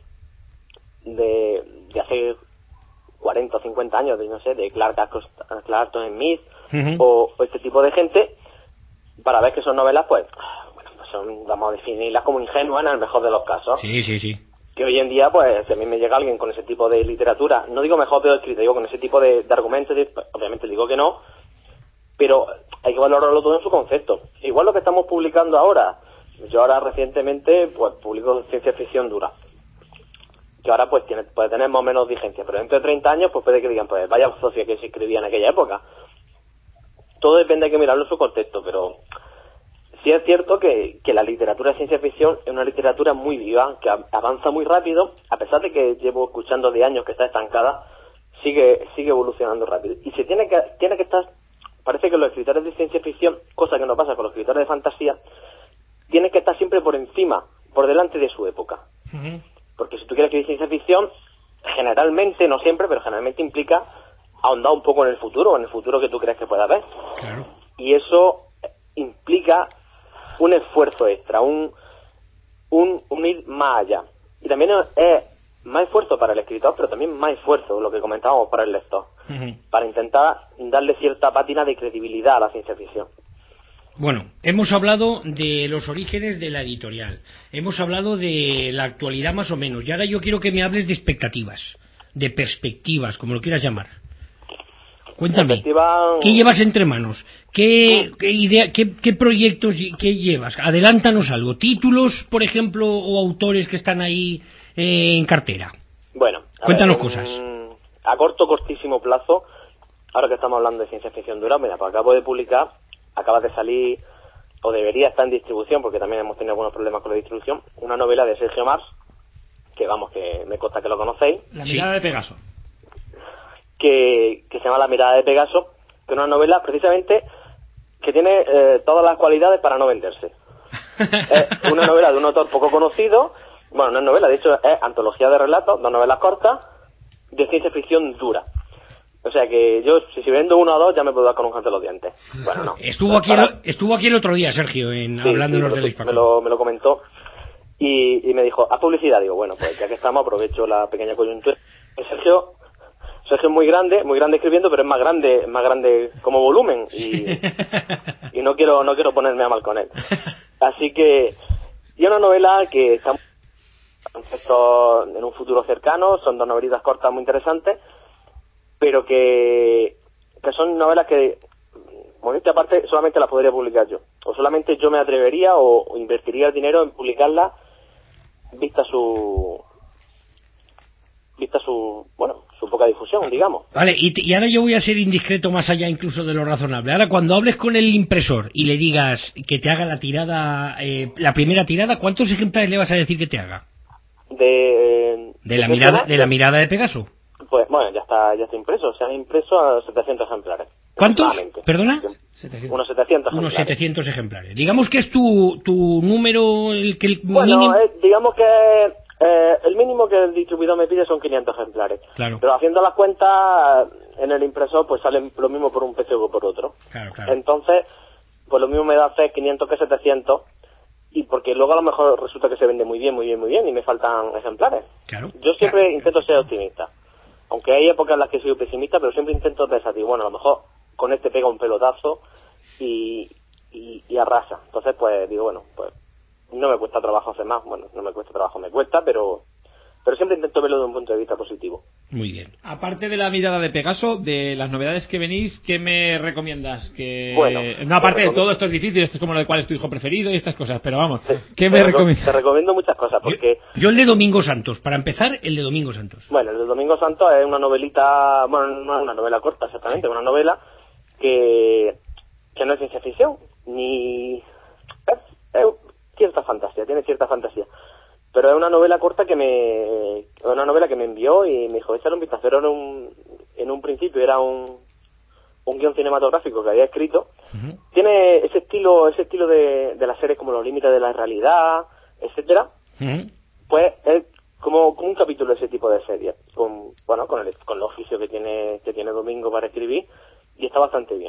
hace 40 o 50 años, no sé, de Clark Aston Smith, o este tipo de gente, para ver que son novelas, pues son, vamos a definirlas como ingenuas en el mejor de los casos. Sí. Que hoy en día, pues, si a mí me llega alguien con ese tipo de literatura, no digo mejor o peor escrita, digo con ese tipo de argumentos, obviamente digo que no, pero hay que valorarlo todo en su concepto. Igual lo que estamos publicando ahora, yo ahora recientemente, pues, publico ciencia ficción dura, que ahora pues puede tener más o menos vigencia, pero dentro de 30 años, pues puede que digan, pues, vaya socia que se escribía en aquella época. Todo depende, hay que mirarlo en su contexto, pero sí es cierto que la literatura de ciencia ficción es una literatura muy viva, que avanza muy rápido, a pesar de que llevo escuchando de años que está estancada, sigue evolucionando rápido. Y se tiene que estar, parece que los escritores de ciencia ficción, cosa que no pasa con los escritores de fantasía, tienen que estar siempre por encima, por delante de su época. Porque si tú quieres escribir ciencia ficción, generalmente, no siempre, pero generalmente implica ahondar un poco en el futuro que tú crees que pueda haber. Claro. Y eso implica un esfuerzo extra, un ir más allá. Y también es más esfuerzo para el escritor, pero también más esfuerzo, lo que comentábamos, para el lector, para intentar darle cierta pátina de credibilidad a la ciencia ficción. Bueno, hemos hablado de los orígenes de la editorial, hemos hablado de la actualidad más o menos, y ahora yo quiero que me hables de expectativas, de perspectivas, como lo quieras llamar. Cuéntame, ¿qué llevas entre manos? ¿Qué idea, qué proyectos qué llevas? Adelántanos algo. ¿Títulos, por ejemplo, o autores que están ahí en cartera? Bueno, cuéntanos cosas. A cortísimo plazo, ahora que estamos hablando de ciencia ficción dura, mira, pues acabo de publicar, acaba de salir, o debería estar en distribución, porque también hemos tenido algunos problemas con la distribución, una novela de Sergio Mars, que vamos, que me consta que lo conocéis. La mirada de Pegaso. Que se llama La mirada de Pegaso, que es una novela precisamente que tiene todas las cualidades para no venderse. Es una novela de un autor poco conocido, bueno, no es novela, de hecho es antología de relatos, 2 novelas cortas, de ciencia ficción dura. O sea que yo, si vendo 1 o 2, ya me puedo dar con un canto de los dientes. Bueno, no. Estuvo aquí el otro día, Sergio, hablándonos del me lo comentó y me dijo, haz publicidad. Digo, bueno, pues ya que estamos, aprovecho la pequeña coyuntura. Sergio es muy grande escribiendo, pero es más grande como volumen y no quiero ponerme a mal con él. Así que, y una novela que está en un futuro cercano, son 2 novelitas cortas muy interesantes, pero que son novelas que, modestia aparte, solamente las podría publicar yo, o solamente yo me atrevería o invertiría el dinero en publicarlas, vista su poca difusión, digamos. Vale, y ahora yo voy a ser indiscreto más allá incluso de lo razonable. Ahora, cuando hables con el impresor y le digas que te haga la tirada, la primera tirada, ¿cuántos ejemplares le vas a decir que te haga? De la mirada de Pegaso. Pues bueno, ya está impreso. Se han impreso a 700 ejemplares. ¿Cuántos? ¿Perdona? 700. Unos 700 ejemplares. Unos 700 ejemplares. Digamos que es tu número, el mínimo. Digamos que el mínimo que el distribuidor me pide son 500 ejemplares. Claro. Pero haciendo las cuentas en el impresor, pues salen lo mismo por un precio que por otro. Claro. Entonces, pues lo mismo me da hacer 500 que 700. Y porque luego a lo mejor resulta que se vende muy bien y me faltan ejemplares. Claro. Yo siempre intento ser optimista. Aunque hay épocas en las que soy pesimista, pero siempre intento pensar, digo, bueno, a lo mejor con este pega un pelotazo y arrasa. Entonces, pues digo, bueno, pues no me cuesta trabajo hacer más. Bueno, no me cuesta trabajo, me cuesta, pero siempre intento verlo desde un punto de vista positivo. Muy bien. Aparte de la mirada de Pegaso, de las novedades que venís, ¿qué me recomiendas? Bueno, no, aparte de todo esto es difícil, esto es como lo de cuál es tu hijo preferido y estas cosas, pero vamos, ¿qué me recomiendas? Te recomiendo muchas cosas, porque... Yo el de Domingo Santos, para empezar, el de Domingo Santos. Bueno, el de Domingo Santos es una novelita, bueno, no es una novela corta exactamente, es una novela que no es ciencia ficción, ni... es cierta fantasía, tiene cierta fantasía. Pero es una novela corta que me envió y me dijo, échale un vistazo. Era en un principio era un guión cinematográfico que había escrito. Uh-huh. Tiene ese estilo de las series como Los límites de la realidad, etcétera. Uh-huh. Pues es como un capítulo de ese tipo de series, con el oficio que tiene Domingo para escribir, y está bastante bien.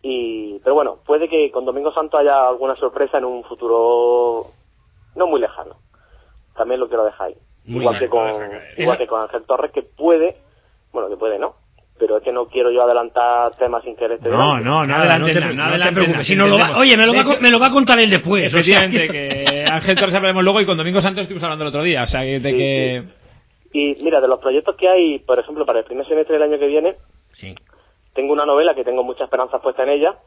Pero bueno, puede que con Domingo Santo haya alguna sorpresa en un futuro no muy lejano. También lo quiero dejar ahí. Igual que con Ángel Torres, que puede no, pero es que no quiero yo adelantar temas sin querer. No adelante nada. Si no oye, me lo va a contar él después. Efectivamente, que Ángel Torres hablaremos luego y con Domingo Santos estuvimos hablando el otro día, o sea, que... Y mira, de los proyectos que hay, por ejemplo, para el primer semestre del año que viene, sí. Tengo una novela que tengo muchas esperanzas puestas en ella,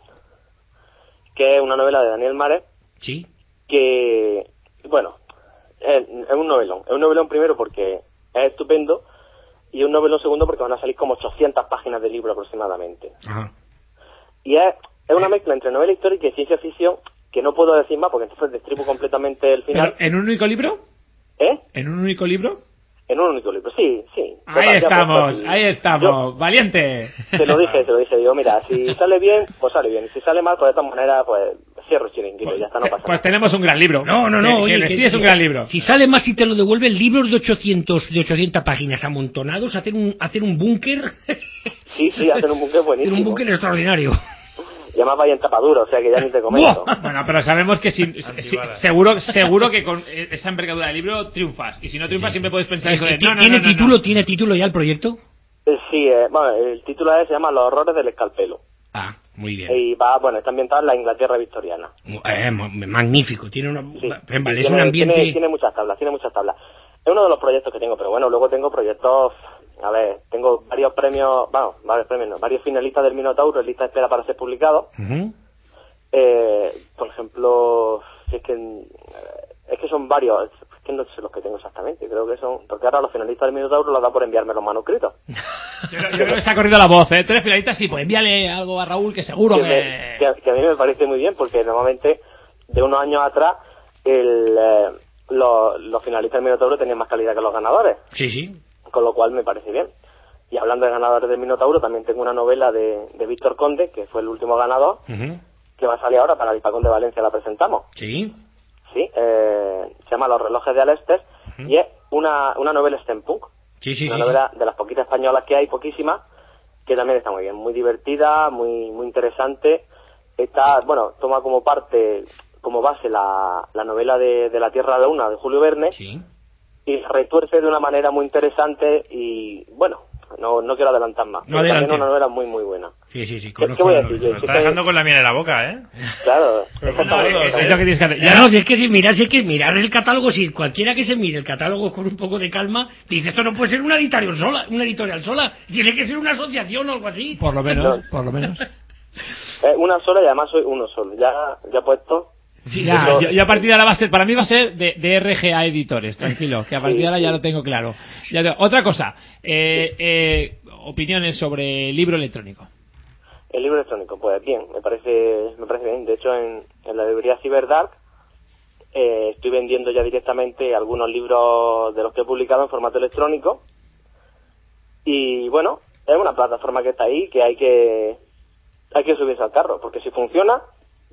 que es una novela de Daniel Mares, sí. Que, bueno, es un novelón. Es un novelón primero porque es estupendo, y un novelón segundo porque van a salir como 800 páginas de libro aproximadamente. Ajá. Y es una mezcla entre novela histórica y ciencia ficción, que no puedo decir más porque entonces destripo completamente el final. ¿Pero en un único libro? ¿En un único libro? En un único libro, sí. Ahí estamos, valiente. Se lo dije, digo, mira, si sale bien, pues sale bien, y si sale mal, pues de esta manera, pues cierro el chiringuito, ya está, no pasa nada. Pues tenemos un gran libro. No, oye, sí es un gran libro. Si sale más y te lo devuelven libros de 800 páginas amontonados, hacer un búnker. Sí, hacer un búnker buenísimo. Un búnker extraordinario. Y además vaya en tapadura, o sea que ya ni te comento. Bueno, pero sabemos que seguro que con esa envergadura de libro triunfas. Y si no triunfas, siempre puedes pensar eso de ¿Tiene título ya el proyecto? Sí, bueno, el título se llama Los horrores del escalpelo. Ah, muy bien. Y está ambientado en la Inglaterra victoriana. Magnífico, tiene una... Sí, vale, es un ambiente... Tiene muchas tablas. Es uno de los proyectos que tengo, pero bueno, luego tengo proyectos... A ver, tengo varios varios finalistas del Minotauro en lista de espera para ser publicados. Uh-huh. Por ejemplo, es que son varios, es que no sé los que tengo exactamente, creo que son, porque ahora los finalistas del Minotauro los da por enviarme los manuscritos. Yo creo que está corriendo la voz, ¿eh? 3 finalistas, sí, pues envíale algo a Raúl que seguro que a mí me parece muy bien, porque normalmente de unos años atrás los finalistas del Minotauro tenían más calidad que los ganadores. Sí. Con lo cual me parece bien. Y hablando de ganadores del Minotauro, también tengo una novela de Víctor Conde, que fue el último ganador, uh-huh. que va a salir ahora para el Hipacón de Valencia, la presentamos. Sí. Sí, se llama Los relojes de Alester, uh-huh. y es una novela steampunk. Una novela de las poquitas españolas que hay, poquísimas, que también está muy bien, muy divertida, muy interesante. Toma como base la novela de La Tierra a la Luna, de Julio Verne. Sí. Y retuerce de una manera muy interesante y, bueno, no quiero adelantar más. No pero adelante. también una novela muy, muy buena. Sí. ¿Qué voy a decir? Lo está dejando con la miel en la boca, ¿eh? Claro. Es lo que tienes que hacer. Si es que si mirar el catálogo, si cualquiera que se mire el catálogo con un poco de calma, dice, esto no puede ser una editorial sola, tiene que ser una asociación o algo así. Por lo menos. Una sola y además soy uno solo. Ya puesto... Sí, ya a partir de ahora para mí va a ser de RGA Editores, tranquilo, que a partir de ahora ya lo tengo claro. Otra cosa, opiniones sobre el libro electrónico. El libro electrónico, pues bien, me parece bien. De hecho, en la librería CyberDark estoy vendiendo ya directamente algunos libros de los que he publicado en formato electrónico. Y bueno, es una plataforma que está ahí, que hay que subirse al carro, porque si funciona,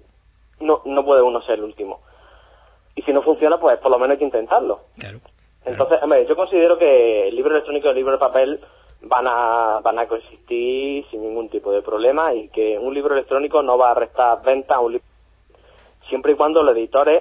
no puede uno ser el último. Y si no funciona, pues por lo menos hay que intentarlo. Claro. Entonces, yo considero que el libro electrónico y el libro de papel van a coexistir sin ningún tipo de problema, y que un libro electrónico no va a restar ventas a un libro, siempre y cuando los editores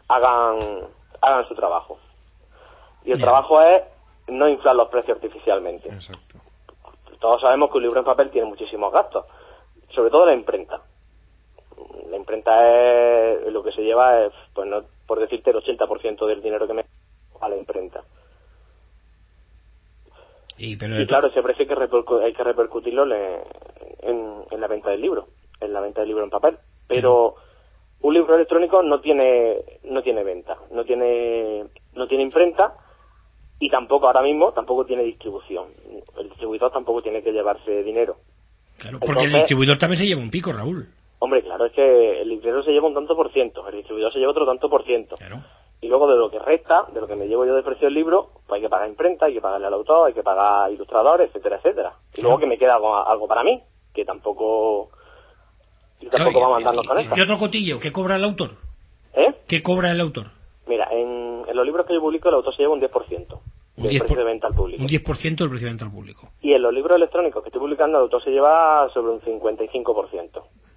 hagan su trabajo. Y el trabajo es no inflar los precios artificialmente. Exacto. Todos sabemos que un libro en papel tiene muchísimos gastos, sobre todo la imprenta. La imprenta es lo que se lleva, pues no, por decirte, el 80% del dinero que me a la imprenta. Y claro, ese precio hay que repercutirlo en la venta del libro, en papel. Pero un libro electrónico no tiene venta, no tiene imprenta, y ahora mismo tampoco tiene distribución. El distribuidor tampoco tiene que llevarse dinero. Claro, porque el distribuidor también se lleva un pico, Raúl. Hombre, claro, es que el librero se lleva un tanto por ciento, el distribuidor se lleva otro tanto por ciento. Claro. Y luego de lo que resta, de lo que me llevo yo de precio del libro, pues hay que pagar imprenta, hay que pagarle al autor, hay que pagar ilustradores, etcétera. Y luego que me queda algo para mí, que tampoco va a mandarnos con esto. ¿Y otro cotillo? ¿Qué cobra el autor? ¿Qué cobra el autor? Mira, en los libros que yo publico el autor se lleva un 10%. Del precio de venta al público. Un 10% del precio de venta al público. Y en los libros electrónicos que estoy publicando el autor se lleva sobre un 55%.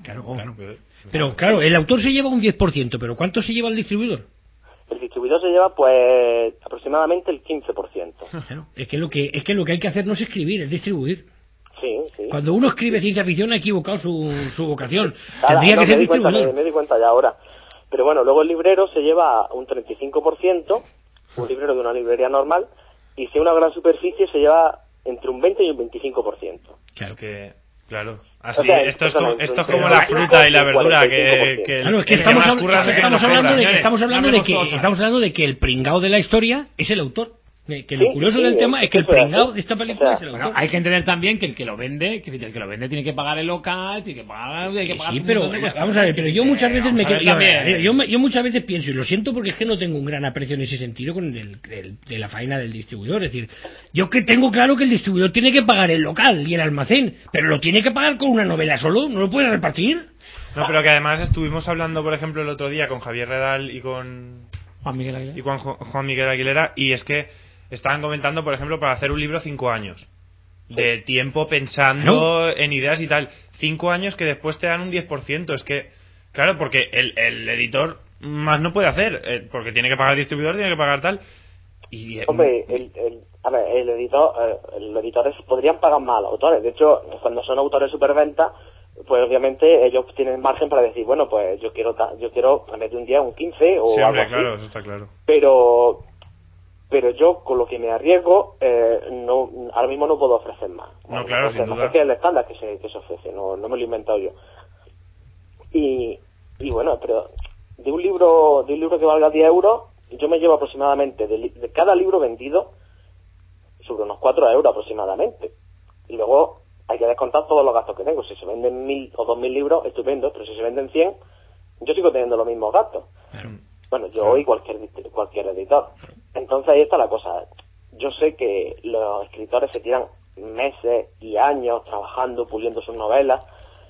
Claro. Pero claro, el autor se lleva un 10%, pero ¿cuánto se lleva el distribuidor? El distribuidor se lleva, pues, aproximadamente el 15%. Claro, es que lo que hay que hacer no es escribir, es distribuir. Sí. Cuando uno escribe ciencia ficción ha equivocado su vocación. Nada, Tendría que ser distribuidor. Me di cuenta ya ahora. Pero bueno, luego el librero se lleva un 35%, un librero de una librería normal, y si es una gran superficie se lleva entre un 20 y un 25%. Claro. Es que, claro. Así, O sea, esto es entre como la fruta y la verdura, que Claro, es que el estamos, más curra es el que estamos más hablando cobra. de que Señores, estamos hablando de que el pringao de la historia es el autor. Que lo Sí, curioso sí, del tema es que el eso es pringao así. de esta película O sea, es el Bueno, autor. hay que entender también que el que lo vende tiene que pagar el local, tiene que pagar, Sí, pero vamos a ver, pero yo muchas veces yo muchas veces pienso, y lo siento porque es que no tengo un gran aprecio en ese sentido con de la faena del distribuidor. Es decir, yo que tengo claro que el distribuidor tiene que pagar el local y el almacén, pero lo tiene que pagar con una novela solo, no lo puede repartir. No, pero que además estuvimos hablando, por ejemplo, el otro día con Javier Redal y con Juan Miguel Aguilera. y Juan Miguel Aguilera, y es que estaban comentando, por ejemplo, para hacer un libro 5 años de tiempo pensando en ideas y tal. 5 años que después te dan un 10%. Es que, claro, porque el editor más no puede hacer, porque tiene que pagar el distribuidor, tiene que pagar tal. Y Hombre, los editores podrían pagar más a los autores. De hecho, cuando son autores superventa, pues obviamente ellos tienen margen para decir, bueno, pues yo quiero en vez de un día un 15 o sí, algo hombre, así. claro, eso está claro. Pero yo con lo que me arriesgo no, ahora mismo no puedo ofrecer más. No, claro, sin duda. Es el estándar que se ofrece, no me lo he inventado yo. Y bueno, pero de un libro que valga 10 euros, yo me llevo aproximadamente de cada libro vendido sobre unos 4 euros aproximadamente. Y luego hay que descontar todos los gastos que tengo. Si se venden 1.000 o 2.000 libros, estupendo, pero si se venden 100, yo sigo teniendo los mismos gastos. Bueno, yo y cualquier editor. Entonces ahí está la cosa. Yo sé que los escritores se tiran meses y años trabajando, puliendo sus novelas,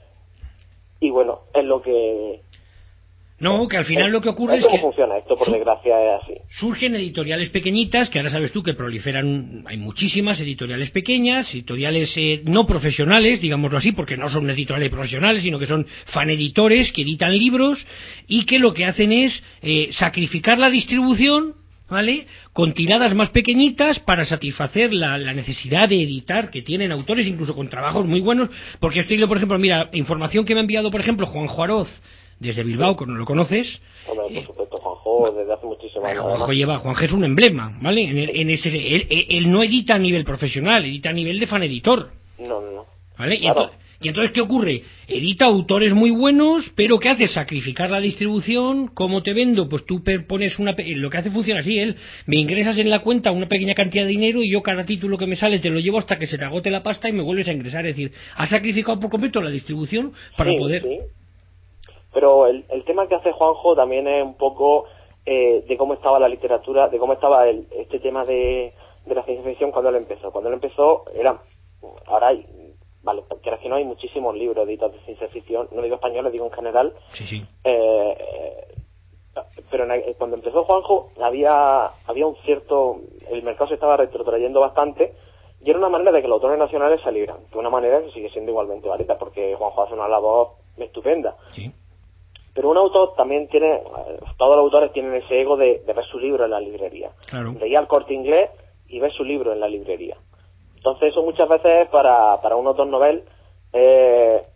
y bueno, es lo que... No, que al final lo que ocurre es cómo que funciona esto, por desgracia es así. surgen editoriales pequeñitas, que ahora sabes tú que proliferan, hay muchísimas editoriales pequeñas, editoriales no profesionales, digámoslo así, porque no son editoriales profesionales, sino que son faneditores que editan libros y que lo que hacen es sacrificar la distribución, ¿vale?, con tiradas más pequeñitas para satisfacer la necesidad de editar que tienen autores, incluso con trabajos muy buenos, porque estoy, por ejemplo, mira, información que me ha enviado, por ejemplo, Juanjo Aroz, desde Bilbao, que no lo conoces. Hombre, por supuesto, Juanjo, desde hace muchísimos años. Juanjo es un emblema, ¿vale? Él no edita a nivel profesional, edita a nivel de faneditor. No. ¿Vale? Claro. Y entonces, ¿qué ocurre? Edita autores muy buenos, pero ¿qué hace? Sacrificar la distribución. ¿Cómo te vendo? Pues tú pones lo que hace funciona así, me ingresas en la cuenta una pequeña cantidad de dinero y yo cada título que me sale te lo llevo hasta que se te agote la pasta y me vuelves a ingresar. Es decir, has sacrificado por completo la distribución para poder... Sí. Pero el tema que hace Juanjo también es un poco de cómo estaba la literatura, de cómo estaba este tema de la ciencia ficción cuando él empezó. Cuando él empezó ahora hay, vale, porque ahora es que no hay muchísimos libros editados de ciencia ficción, no digo españoles, digo en general. Sí. Pero cuando empezó Juanjo había el mercado se estaba retrotrayendo bastante y era una manera de que los autores nacionales salieran, de una manera que sigue siendo igualmente válida, porque Juanjo hace una labor estupenda. Sí. Pero un autor también todos los autores tienen ese ego de ver su libro en la librería. Claro. De ir al Corte Inglés y ver su libro en la librería. Entonces eso muchas veces para un autor novel es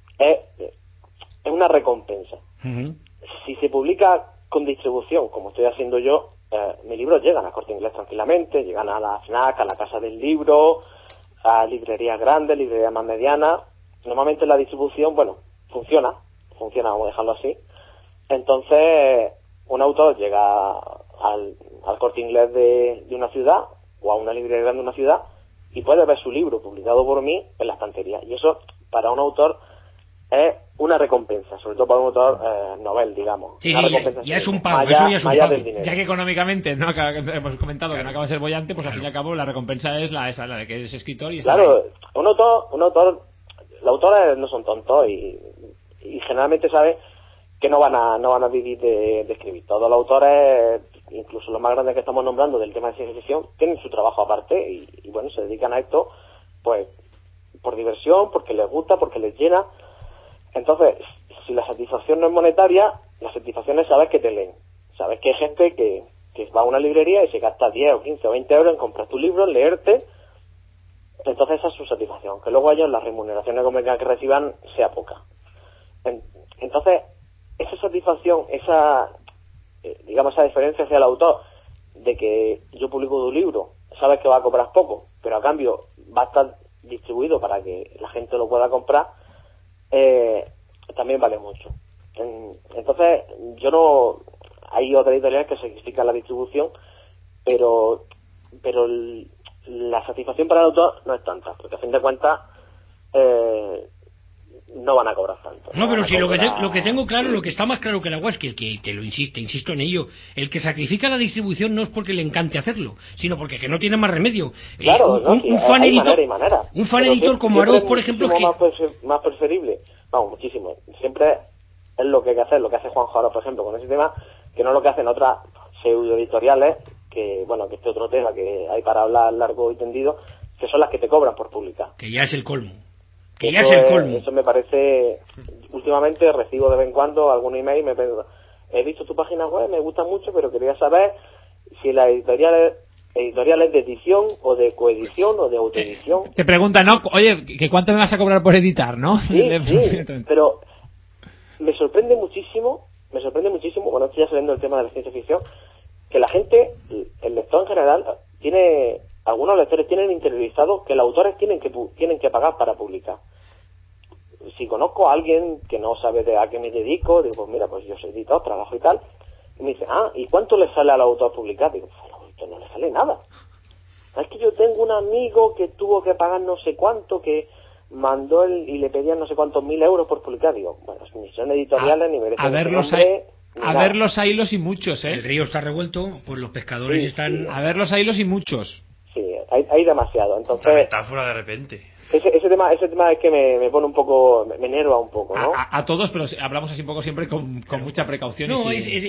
una recompensa. Uh-huh. Si se publica con distribución, como estoy haciendo yo, mis libros llegan a Corte Inglés tranquilamente, llegan a la FNAC, a la Casa del Libro, a librerías grandes, librerías más medianas. Normalmente la distribución, funciona, vamos a dejarlo así. Entonces, un autor llega al Corte Inglés de una ciudad o a una librería grande de una ciudad y puede ver su libro publicado por mí en la estantería. Y eso, para un autor, es una recompensa, sobre todo para un autor novel, digamos. Sí, una recompensa ya es un más pago, allá, eso ya es un más allá pago. del dinero. Ya que económicamente hemos comentado que no acaba de ser bollante, pues al fin y al cabo la recompensa es la de que eres escritor y está Claro, ahí. un autor, los autores no son tontos y generalmente saben que no van a vivir de escribir. Todos los autores, incluso los más grandes que estamos nombrando del tema de ciencia ficción, tienen su trabajo aparte y bueno, se dedican a esto pues por diversión, porque les gusta, porque les llena. Entonces, si la satisfacción no es monetaria, la satisfacción es saber que te leen. Sabes que hay gente que va a una librería y se gasta 10 o 15 o 20 euros en comprar tu libro, en leerte. Entonces esa es su satisfacción. Que luego ellos, la remuneración económica que reciban sea poca. Entonces, esa satisfacción, esa diferencia hacia el autor, de que yo publico tu libro, sabes que va a cobrar poco, pero a cambio va a estar distribuido para que la gente lo pueda comprar, también vale mucho. Entonces, hay otras editoriales que sacrifican la distribución, pero la satisfacción para el autor no es tanta, porque a fin de cuentas no van a cobrar tanto. No, pero si lo que tengo claro, lo que está más claro que el agua es que te lo insisto en ello, el que sacrifica la distribución no es porque le encante hacerlo, sino porque que no tiene más remedio. Claro, un fan editor, un fan editor como Aroz, por ejemplo, más preferible, vamos, muchísimo. Siempre es lo que hay que hacer, lo que hace Juanjo Aroz, por ejemplo, con ese tema, que no es lo que hacen otras pseudo editoriales, que este otro tema que hay para hablar largo y tendido, que son las que te cobran por publicar. Que ya es el colmo. Eso me parece. Últimamente recibo de vez en cuando algún email, he visto tu página web, me gusta mucho, pero quería saber si la editorial es de edición o de coedición o de autoedición. Te preguntan, ¿no? Oye, ¿que cuánto me vas a cobrar por editar, no? Sí, pero me sorprende muchísimo, bueno, estoy ya saliendo del tema de la ciencia ficción, que la gente, el lector en general, algunos lectores tienen interiorizado que los autores tienen que pagar para publicar. Si conozco a alguien que no sabe a qué me dedico, digo, pues mira, pues yo soy editor, trabajo y tal, y me dice, ¿y cuánto le sale al autor publicar? Digo, pues al autor no le sale nada. Es que yo tengo un amigo que tuvo que pagar no sé cuánto, que mandó y le pedían no sé cuántos 1.000 euros por publicar. Digo, bueno, ni son editoriales, ni merecen ese nombre. A ver los hilos y muchos, ¿eh? El río está revuelto, pues los pescadores están... A ver los hilos y muchos. Sí, hay demasiado. Entonces, otra metáfora de repente. Ese tema es que me pone un poco, me enerva un poco, ¿no? A todos, pero hablamos así un poco siempre con mucha precaución. No,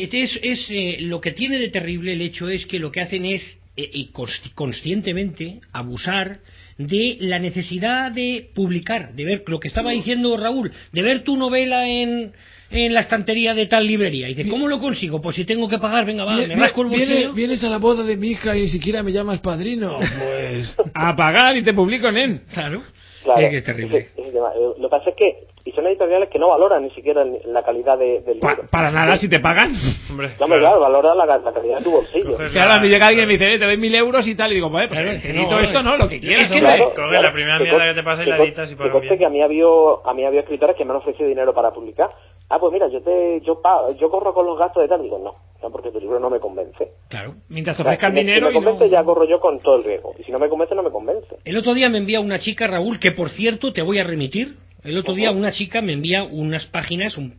lo que tiene de terrible el hecho es que lo que hacen es conscientemente abusar de la necesidad de publicar, de ver lo que estaba diciendo Raúl, de ver tu novela en la estantería de tal librería. Y dice, ¿cómo lo consigo? Pues si tengo que pagar, venga, va, me rasco el bolsillo. Vienes a la boda de mi hija y ni siquiera me llamas padrino. Pues a pagar y te publico en él. Claro. Que es terrible. Lo que pasa es que y son editoriales que no valoran ni siquiera la calidad del libro. Para nada, si te pagan. Hombre, claro, valora la calidad de tu bolsillo. Claro, a mí llega alguien y me dice, te doy 1.000 euros y tal, y digo, pues necesito esto, ¿no? Lo que quieras. Coge la primera mierda que te pasa y la editas y pagas bien. Que a mí había escritores que me han ofrecido dinero para publicar. Pues mira, yo corro con los gastos de tal. Digo, no, porque tu libro no me convence. Claro, mientras te ofrezcan dinero. Si me convence, ya corro yo con todo el riesgo. Y si no me convence, no me convence. El otro día me envía una chica, Raúl, que por cierto te voy a remitir. El otro día una chica me envía unas páginas, un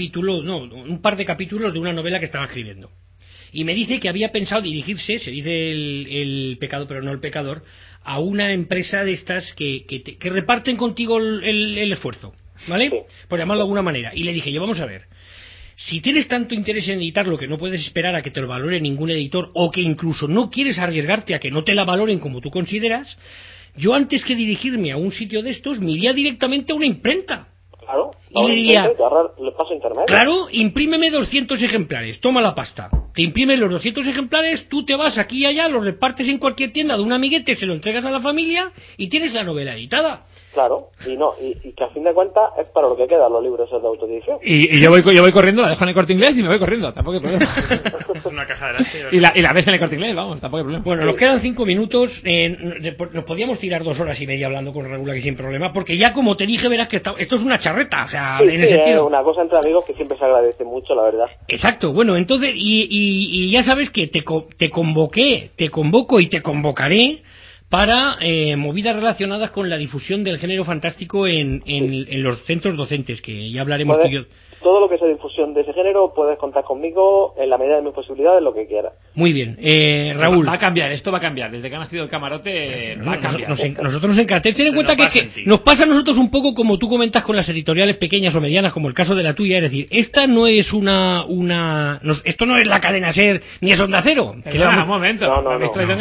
par de capítulos de una novela que estaba escribiendo. Y me dice que había pensado dirigirse, se dice el pecado, pero no el pecador, a una empresa de estas que reparten contigo el esfuerzo, ¿vale? Sí. Por llamarlo de alguna manera. Y le dije, vamos a ver, si tienes tanto interés en editarlo que no puedes esperar a que te lo valore ningún editor, o que incluso no quieres arriesgarte a que no te la valoren como tú consideras, yo antes que dirigirme a un sitio de estos, me iría directamente a una imprenta. Claro. Y le diría, claro, imprímeme 200 ejemplares, toma la pasta. Te imprimen los 200 ejemplares, tú te vas aquí y allá, los repartes en cualquier tienda de un amiguete, se lo entregas a la familia y tienes la novela editada. Claro, y que a fin de cuentas es para lo que quedan los libros de autoedición. Y yo voy corriendo, la dejo en el Corte Inglés y me voy corriendo, tampoco hay problema. Es una caja delante. Y la ves en el Corte Inglés, vamos, tampoco hay problema. Bueno, nos quedan 5 minutos, nos podíamos tirar 2 horas y media hablando con Raúl aquí sin problema, porque ya como te dije, verás que esto es una charreta, o sea, en el sentido... una cosa entre amigos que siempre se agradece mucho, la verdad. Exacto, bueno, entonces, y ya sabes que te convoco y te convocaré para movidas relacionadas con la difusión del género fantástico en los centros docentes, que ya hablaremos tú y yo. Todo lo que sea difusión de ese género puedes contar conmigo en la medida de mis posibilidades, lo que quieras. Muy bien, Raúl. Va a cambiar, esto va a cambiar. Desde que ha nacido el camarote va a cambiar. Nosotros nos encanta. Ten en cuenta que nos pasa a nosotros un poco como tú comentas con las editoriales pequeñas o medianas, como el caso de la tuya. Es decir, esta no es esto no es la cadena SER ni es Onda Cero. Un momento, me habéis traído engañado.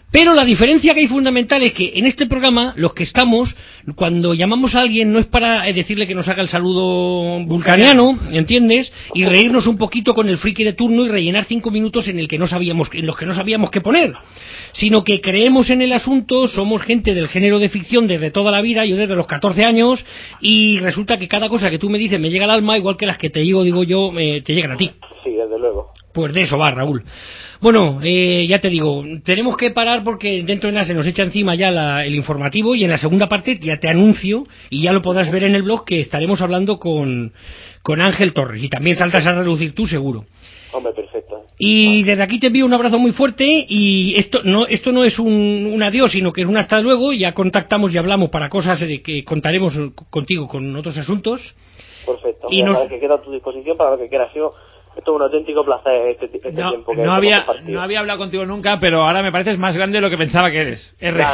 Pero la diferencia que hay fundamental es que en este programa, los que estamos, cuando llamamos a alguien no es para decirle que nos haga el saludo vulcaniano, ¿entiendes? Y reírnos un poquito con el friki de turno y rellenar 5 minutos en los que no sabíamos qué poner, sino que creemos en el asunto, somos gente del género de ficción desde toda la vida, yo desde los 14 años, y resulta que cada cosa que tú me dices me llega al alma, igual que las que te digo yo, te llegan a ti. Sí, desde luego. Pues de eso va, Raúl. Bueno, ya te digo, tenemos que parar porque dentro de nada se nos echa encima ya el informativo, y en la segunda parte ya te anuncio, y ya lo podrás ver en el blog, que estaremos hablando con Ángel Torres, y también saltas a relucir tú seguro. Hombre, perfecto. Y desde aquí te envío un abrazo muy fuerte, y esto no es un adiós, sino que es un hasta luego. Ya contactamos y hablamos para cosas que contaremos contigo con otros asuntos. Perfecto. Y para que quede a tu disposición para lo que quieras. Esto es un auténtico placer este tiempo que no había hablado contigo nunca, pero ahora me pareces más grande de lo que pensaba que eres. RGA.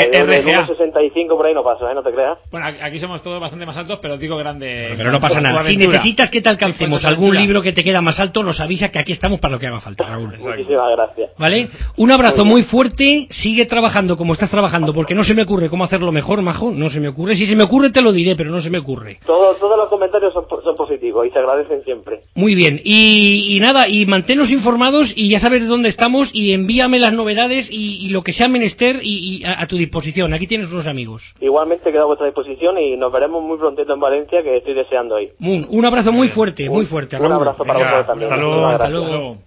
65 por ahí no paso, no te creas. Bueno, aquí somos todos bastante más altos, pero digo grande. Pero no pasa nada. Si necesitas que te alcancemos algún libro que te queda más alto, nos avisa, que aquí estamos para lo que haga falta, Raúl. Muchísimas gracias. ¿Vale? Un abrazo muy fuerte. Sigue trabajando como estás trabajando, porque no se me ocurre cómo hacerlo mejor, majo. No se me ocurre. Si se me ocurre te lo diré, pero no se me ocurre. Todos los comentarios son positivos y se agradecen siempre. Muy bien. Y nada, y manténnos informados, y ya sabes de dónde estamos, y envíame las novedades y lo que sea menester, y a tu disposición. Aquí tienes unos amigos. Igualmente quedo a vuestra disposición y nos veremos muy prontito en Valencia, que estoy deseando ir. Un abrazo muy fuerte, Raúl. Un abrazo para vosotros también. Hasta luego.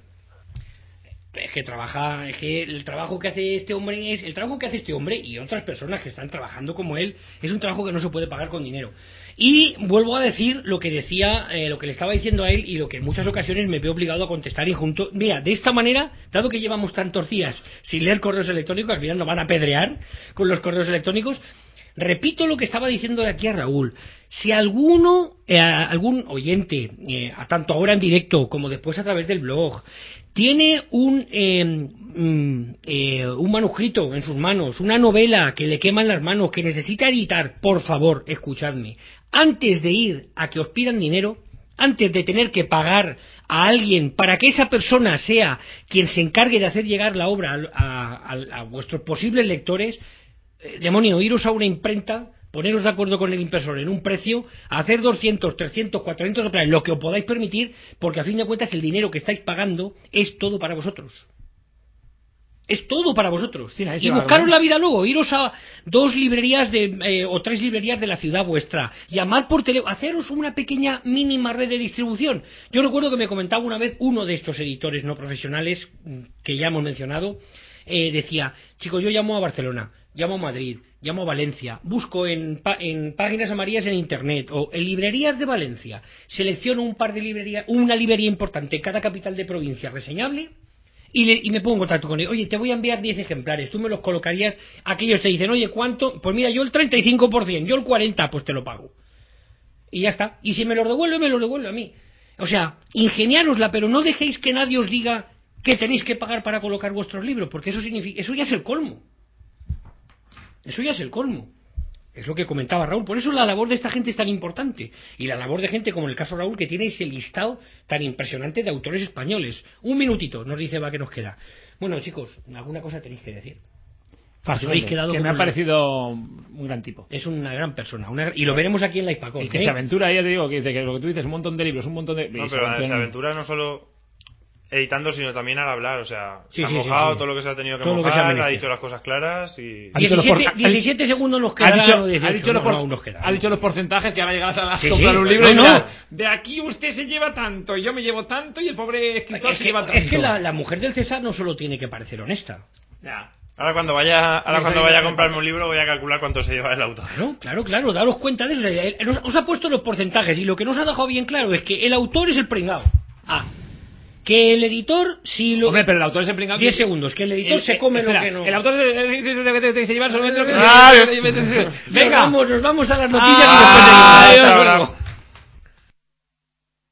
Es que el trabajo que hace este hombre y otras personas que están trabajando como él, es un trabajo que no se puede pagar con dinero. Y vuelvo a decir lo que le estaba diciendo a él, y lo que en muchas ocasiones me veo obligado a contestar mira, de esta manera, dado que llevamos tantos días sin leer correos electrónicos, al final nos van a apedrear con los correos electrónicos. Repito lo que estaba diciendo de aquí a Raúl. Si algún oyente, tanto ahora en directo como después a través del blog, tiene un manuscrito en sus manos, una novela que le quema en las manos, que necesita editar, por favor, escuchadme. Antes de ir a que os pidan dinero, antes de tener que pagar a alguien para que esa persona sea quien se encargue de hacer llegar la obra a vuestros posibles lectores, demonio, iros a una imprenta, poneros de acuerdo con el impresor en un precio, hacer 200, 300, 400 ejemplares, lo que os podáis permitir, porque a fin de cuentas el dinero que estáis pagando es todo para vosotros. Es todo para vosotros. Sí, y buscaros la vida luego, iros a 2 librerías o 3 librerías de la ciudad vuestra, llamad por teléfono, haceros una pequeña mínima red de distribución. Yo recuerdo que me comentaba una vez uno de estos editores no profesionales que ya hemos mencionado, decía, chico, yo llamo a Barcelona, llamo a Madrid, llamo a Valencia, busco en páginas amarillas en internet o en librerías de Valencia, selecciono un par de librerías, una librería importante en cada capital de provincia reseñable, y me pongo en contacto con él. Oye, te voy a enviar 10 ejemplares, tú me los colocarías. Aquellos te dicen, oye, ¿cuánto? Pues mira, yo el 35%, yo el 40%, pues te lo pago. Y ya está. Y si me lo devuelve, me lo devuelve a mí. O sea, ingeniárosla, pero no dejéis que nadie os diga que tenéis que pagar para colocar vuestros libros, porque eso ya es el colmo. Eso ya es el colmo. Es lo que comentaba Raúl. Por eso la labor de esta gente es tan importante. Y la labor de gente como en el caso Raúl, que tiene ese listado tan impresionante de autores españoles. Un minutito, nos dice va que nos queda. Bueno, chicos, alguna cosa tenéis que decir. Que me ha parecido un gran tipo. Es una gran persona. Y lo veremos aquí en la Hispacón. Y que se aventura, ya te digo, que lo que tú dices, un montón de libros, un montón de... No, pero se aventura no solo editando, sino también al hablar, o sea, sí, se ha mojado todo lo que se ha tenido que mojar, ha dicho las cosas claras y... 17 segundos nos quedan. Ha dicho los porcentajes, que ahora llegarás a comprar un libro de aquí usted se lleva tanto, y yo me llevo tanto, y el pobre escritor se lleva tanto. Es que la mujer del César no solo tiene que parecer honesta. Ya. Ahora cuando vaya a comprarme un libro voy a calcular cuánto se lleva el autor. Claro, daros cuenta de eso. Os ha puesto los porcentajes, y lo que nos ha dejado bien claro es que el autor es el pringao. Que el editor, si lo... Hombre, pero el autor es el pringao... 10 segundos, que el editor se come lo que no... El autor se lleva solamente lo que... Venga, nos vamos a las noticias y después de...